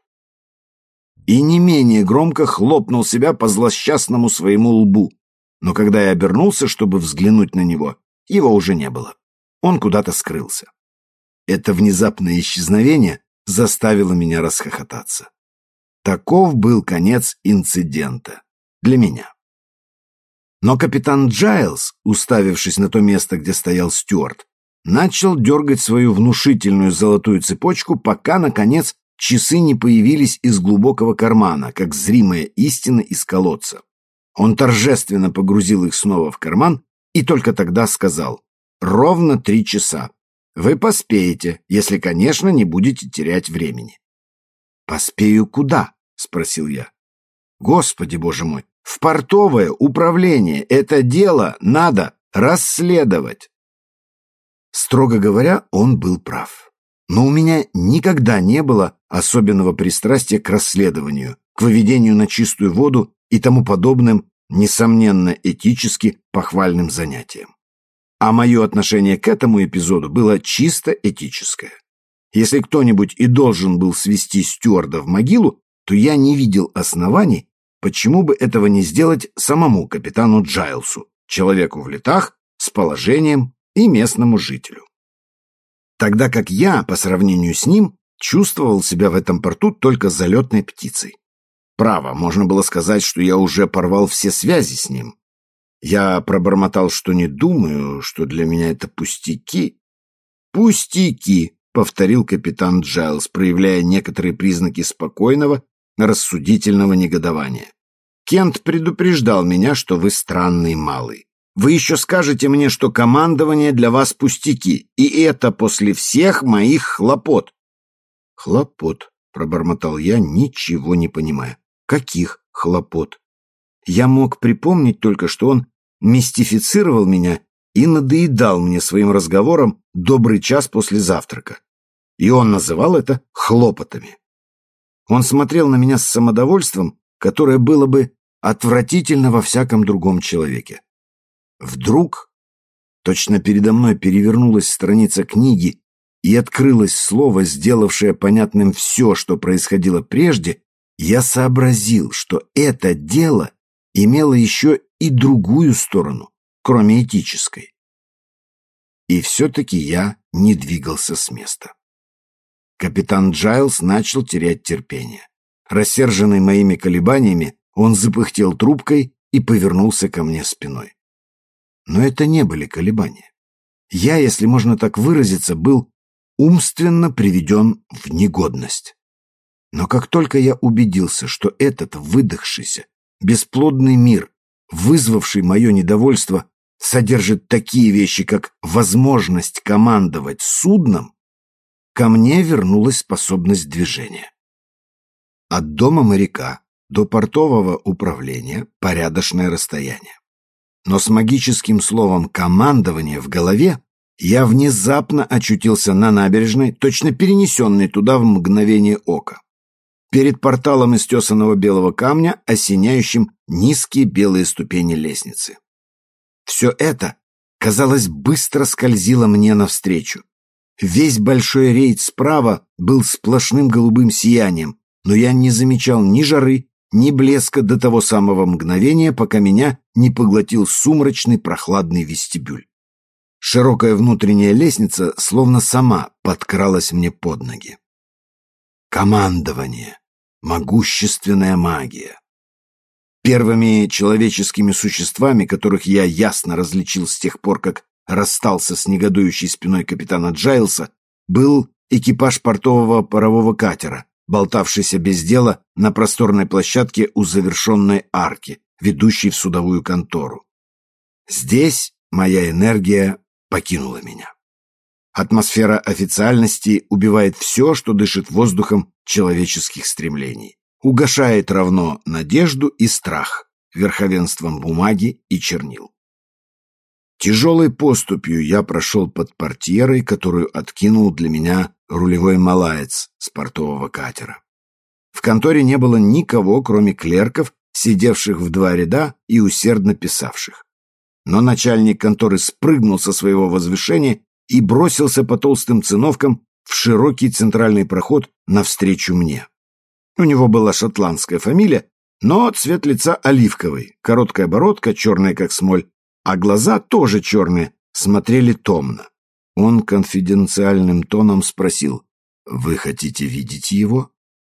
И не менее громко хлопнул себя по злосчастному своему лбу. Но когда я обернулся, чтобы взглянуть на него, его уже не было. Он куда-то скрылся. Это внезапное исчезновение заставило меня расхохотаться. Таков был конец инцидента. Для меня. Но капитан Джайлс, уставившись на то место, где стоял стюард, начал дергать свою внушительную золотую цепочку, пока, наконец, часы не появились из глубокого кармана, как зримая истина из колодца. Он торжественно погрузил их снова в карман и только тогда сказал: «Ровно три часа. Вы поспеете, если, конечно, не будете терять времени». «Поспею куда?» — спросил я. «Господи, боже мой, в портовое управление. Это дело надо расследовать». Строго говоря, он был прав. Но у меня никогда не было особенного пристрастия к расследованию, к выведению на чистую воду и тому подобным, несомненно, этически похвальным занятиям. А мое отношение к этому эпизоду было чисто этическое. Если кто-нибудь и должен был свести стюарда в могилу, то я не видел оснований, почему бы этого не сделать самому капитану Джайлсу, человеку в летах, с положением и местному жителю. Тогда как я, по сравнению с ним, чувствовал себя в этом порту только залетной птицей. Право, можно было сказать, что я уже порвал все связи с ним. Я пробормотал, что не думаю, что для меня это пустяки. «Пустяки», — повторил капитан Джайлс, проявляя некоторые признаки спокойного, рассудительного негодования. «Кент предупреждал меня, что вы странный малый. Вы еще скажете мне, что командование для вас пустяки, и это после всех моих хлопот». «Хлопот», — пробормотал я, ничего не понимая. «Каких хлопот?» Я мог припомнить только, что он мистифицировал меня и надоедал мне своим разговором добрый час после завтрака. И он называл это хлопотами. Он смотрел на меня с самодовольством, которое было бы отвратительно во всяком другом человеке. Вдруг, точно передо мной перевернулась страница книги и открылось слово, сделавшее понятным все, что происходило прежде, я сообразил, что это дело имело еще и другую сторону, кроме этической. И все-таки я не двигался с места. Капитан Джайлс начал терять терпение. Рассерженный моими колебаниями, он запыхтел трубкой и повернулся ко мне спиной. Но это не были колебания. Я, если можно так выразиться, был умственно приведен в негодность. Но как только я убедился, что этот выдохшийся, бесплодный мир, вызвавший мое недовольство, содержит такие вещи, как возможность командовать судном, ко мне вернулась способность движения. От дома моряка до портового управления порядочное расстояние. Но с магическим словом «командование» в голове я внезапно очутился на набережной, точно перенесенной туда в мгновение ока. Перед порталом из тесаного белого камня, осеняющим низкие белые ступени лестницы. Все это, казалось, быстро скользило мне навстречу. Весь большой рейд справа был сплошным голубым сиянием, но я не замечал ни жары, ни блеска до того самого мгновения, пока меня не поглотил сумрачный прохладный вестибюль. Широкая внутренняя лестница словно сама подкралась мне под ноги. Командование. Могущественная магия. Первыми человеческими существами, которых я ясно различил с тех пор, как расстался с негодующей спиной капитана Джайлса, был экипаж портового парового катера, болтавшийся без дела на просторной площадке у завершенной арки, ведущей в судовую контору. Здесь моя энергия покинула меня. Атмосфера официальности убивает все, что дышит воздухом человеческих стремлений. Угошает равно надежду и страх, верховенством бумаги и чернил. Тяжелой поступью я прошел под портьерой, которую откинул для меня рулевой малаец с портового катера. В конторе не было никого, кроме клерков, сидевших в два ряда и усердно писавших. Но начальник конторы спрыгнул со своего возвышения и бросился по толстым циновкам в широкий центральный проход навстречу мне. У него была шотландская фамилия, но цвет лица оливковый, короткая бородка, черная как смоль, а глаза, тоже черные, смотрели томно. Он конфиденциальным тоном спросил: «Вы хотите видеть его?»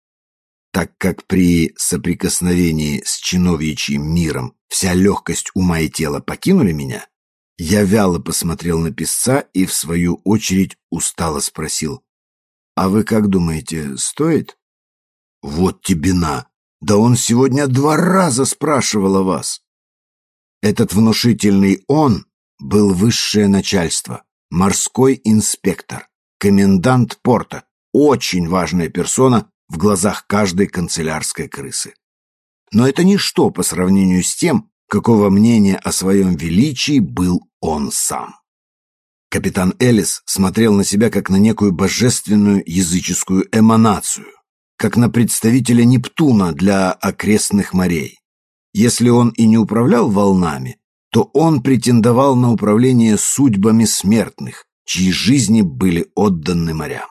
Так как при соприкосновении с чиновничьим миром вся легкость ума и тела покинули меня, я вяло посмотрел на писца и, в свою очередь, устало спросил: «А вы как думаете, стоит?» «Вот тебе на! Да он сегодня два раза спрашивал о вас!» Этот внушительный «он» был высшее начальство, морской инспектор, комендант порта, очень важная персона в глазах каждой канцелярской крысы. Но это ничто по сравнению с тем, какого мнения о своем величии был он сам. Капитан Эллис смотрел на себя как на некую божественную языческую эманацию, как на представителя Нептуна для окрестных морей. Если он и не управлял волнами, то он претендовал на управление судьбами смертных, чьи жизни были отданы морям.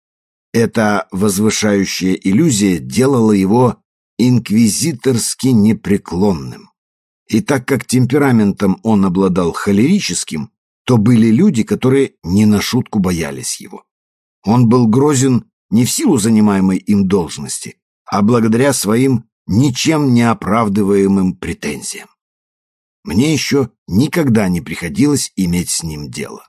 Эта возвышающая иллюзия делала его инквизиторски непреклонным. И так как темпераментом он обладал холерическим, то были люди, которые не на шутку боялись его. Он был грозен не в силу занимаемой им должности, а благодаря своим ничем не оправдываемым претензиям. Мне еще никогда не приходилось иметь с ним дело.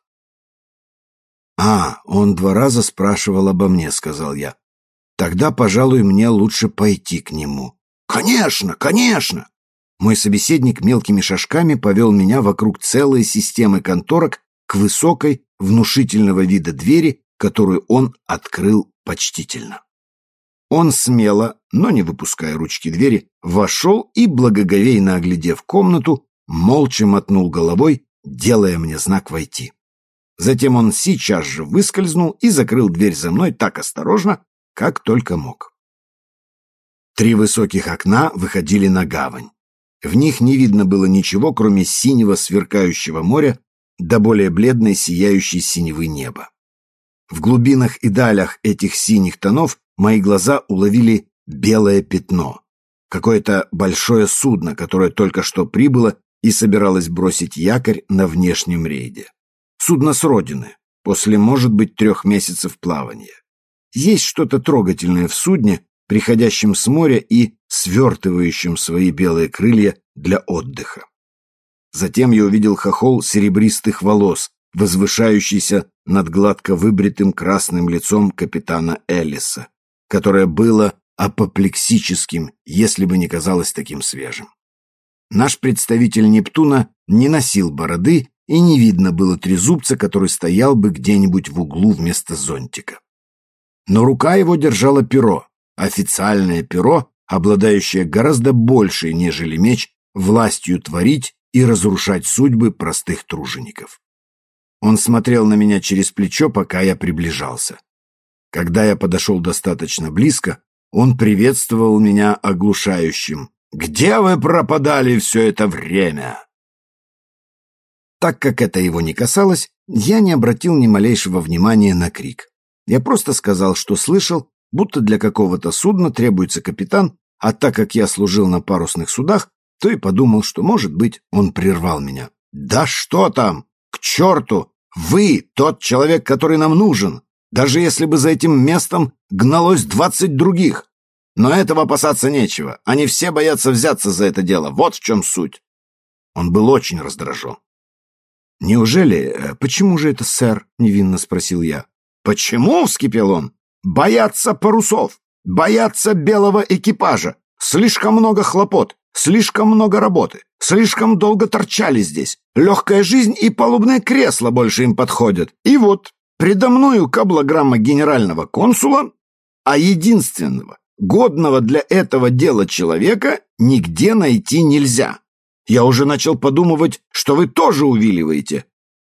«А, он два раза спрашивал обо мне», — сказал я. «Тогда, пожалуй, мне лучше пойти к нему». «Конечно, конечно!» Мой собеседник мелкими шажками повел меня вокруг целой системы конторок к высокой, внушительного вида двери, которую он открыл почтительно. Он смело, но не выпуская ручки двери, вошел и, благоговейно оглядев комнату, молча мотнул головой, делая мне знак войти. Затем он сейчас же выскользнул и закрыл дверь за мной так осторожно, как только мог. Три высоких окна выходили на гавань. В них не видно было ничего, кроме синего сверкающего моря да более бледной сияющей синевы неба. В глубинах и далях этих синих тонов мои глаза уловили белое пятно. Какое-то большое судно, которое только что прибыло и собиралось бросить якорь на внешнем рейде. Судно с родины, после, может быть, трех месяцев плавания. Есть что-то трогательное в судне, приходящем с моря и свертывающем свои белые крылья для отдыха. Затем я увидел хохол серебристых волос, возвышающийся над гладко выбритым красным лицом капитана Эллиса, которое было апоплексическим, если бы не казалось таким свежим. Наш представитель Нептуна не носил бороды, и не видно было трезубца, который стоял бы где-нибудь в углу вместо зонтика. Но рука его держала перо, официальное перо, обладающее гораздо большей, нежели меч, властью творить и разрушать судьбы простых тружеников. Он смотрел на меня через плечо, пока я приближался. Когда я подошел достаточно близко, он приветствовал меня оглушающим: «Где вы пропадали все это время?» Так как это его не касалось, я не обратил ни малейшего внимания на крик. Я просто сказал, что слышал, будто для какого-то судна требуется капитан, а так как я служил на парусных судах, то и подумал, что, может быть, он прервал меня. «Да что там? К черту! Вы тот человек, который нам нужен, даже если бы за этим местом гналось двадцать других. Но этого опасаться нечего, они все боятся взяться за это дело, вот в чем суть». Он был очень раздражен. «Неужели? Почему же это, сэр?» — невинно спросил я. «Почему?» — вскипел он. «Боятся парусов, боятся белого экипажа. Слишком много хлопот, слишком много работы, слишком долго торчали здесь. Легкая жизнь и палубное кресло больше им подходят. И вот, предо мною каблограмма генерального консула, а единственного, годного для этого дела человека нигде найти нельзя. Я уже начал подумывать, что вы тоже увиливаете».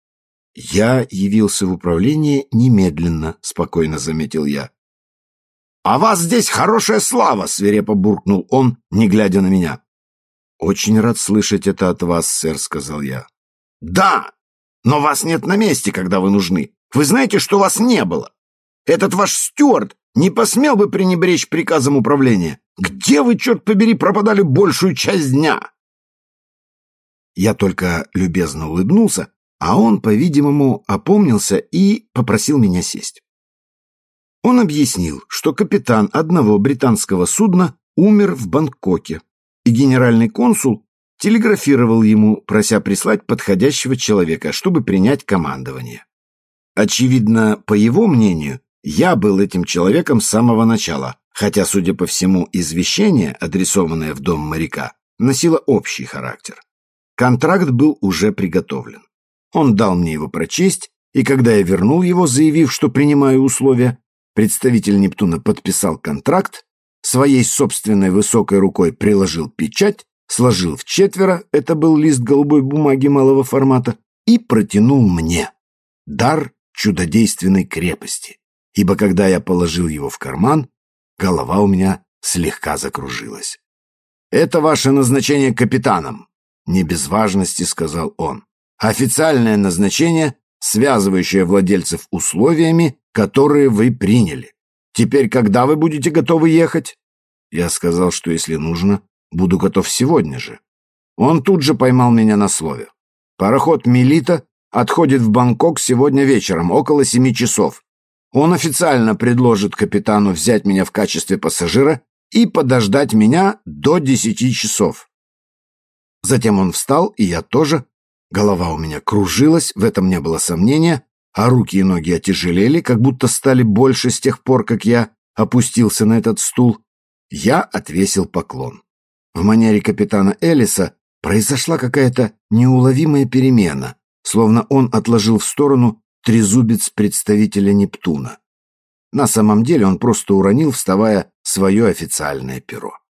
«Я явился в управление немедленно», — спокойно заметил я. «А вас здесь хорошая слава!» — свирепо буркнул он, не глядя на меня. «Очень рад слышать это от вас, сэр», — сказал я. «Да, но вас нет на месте, когда вы нужны. Вы знаете, что вас не было? Этот ваш стюард не посмел бы пренебречь приказом управления. Где вы, черт побери, пропадали большую часть дня?» Я только любезно улыбнулся, а он, по-видимому, опомнился и попросил меня сесть. Он объяснил, что капитан одного британского судна умер в Бангкоке, и генеральный консул телеграфировал ему, прося прислать подходящего человека, чтобы принять командование. Очевидно, по его мнению, я был этим человеком с самого начала, хотя, судя по всему, извещение, адресованное в дом моряка, носило общий характер. Контракт был уже приготовлен. Он дал мне его прочесть, и когда я вернул его, заявив, что принимаю условия, представитель Нептуна подписал контракт, своей собственной высокой рукой приложил печать, сложил в четверо, это был лист голубой бумаги малого формата, и протянул мне дар чудодейственной крепости, ибо когда я положил его в карман, голова у меня слегка закружилась. «Это ваше назначение капитаном», — не без важности сказал он. «Официальное назначение, связывающее владельцев условиями, которые вы приняли. Теперь когда вы будете готовы ехать?» Я сказал, что если нужно, буду готов сегодня же. Он тут же поймал меня на слове. «Пароход «Мелита» отходит в Бангкок сегодня вечером, около семи часов. Он официально предложит капитану взять меня в качестве пассажира и подождать меня до десяти часов». Затем он встал, и я тоже. Голова у меня кружилась, в этом не было сомнения, а руки и ноги отяжелели, как будто стали больше с тех пор, как я опустился на этот стул. Я отвесил поклон. В манере капитана Эллиса произошла какая-то неуловимая перемена, словно он отложил в сторону трезубец представителя Нептуна. На самом деле он просто уронил, вставая, свое официальное перо.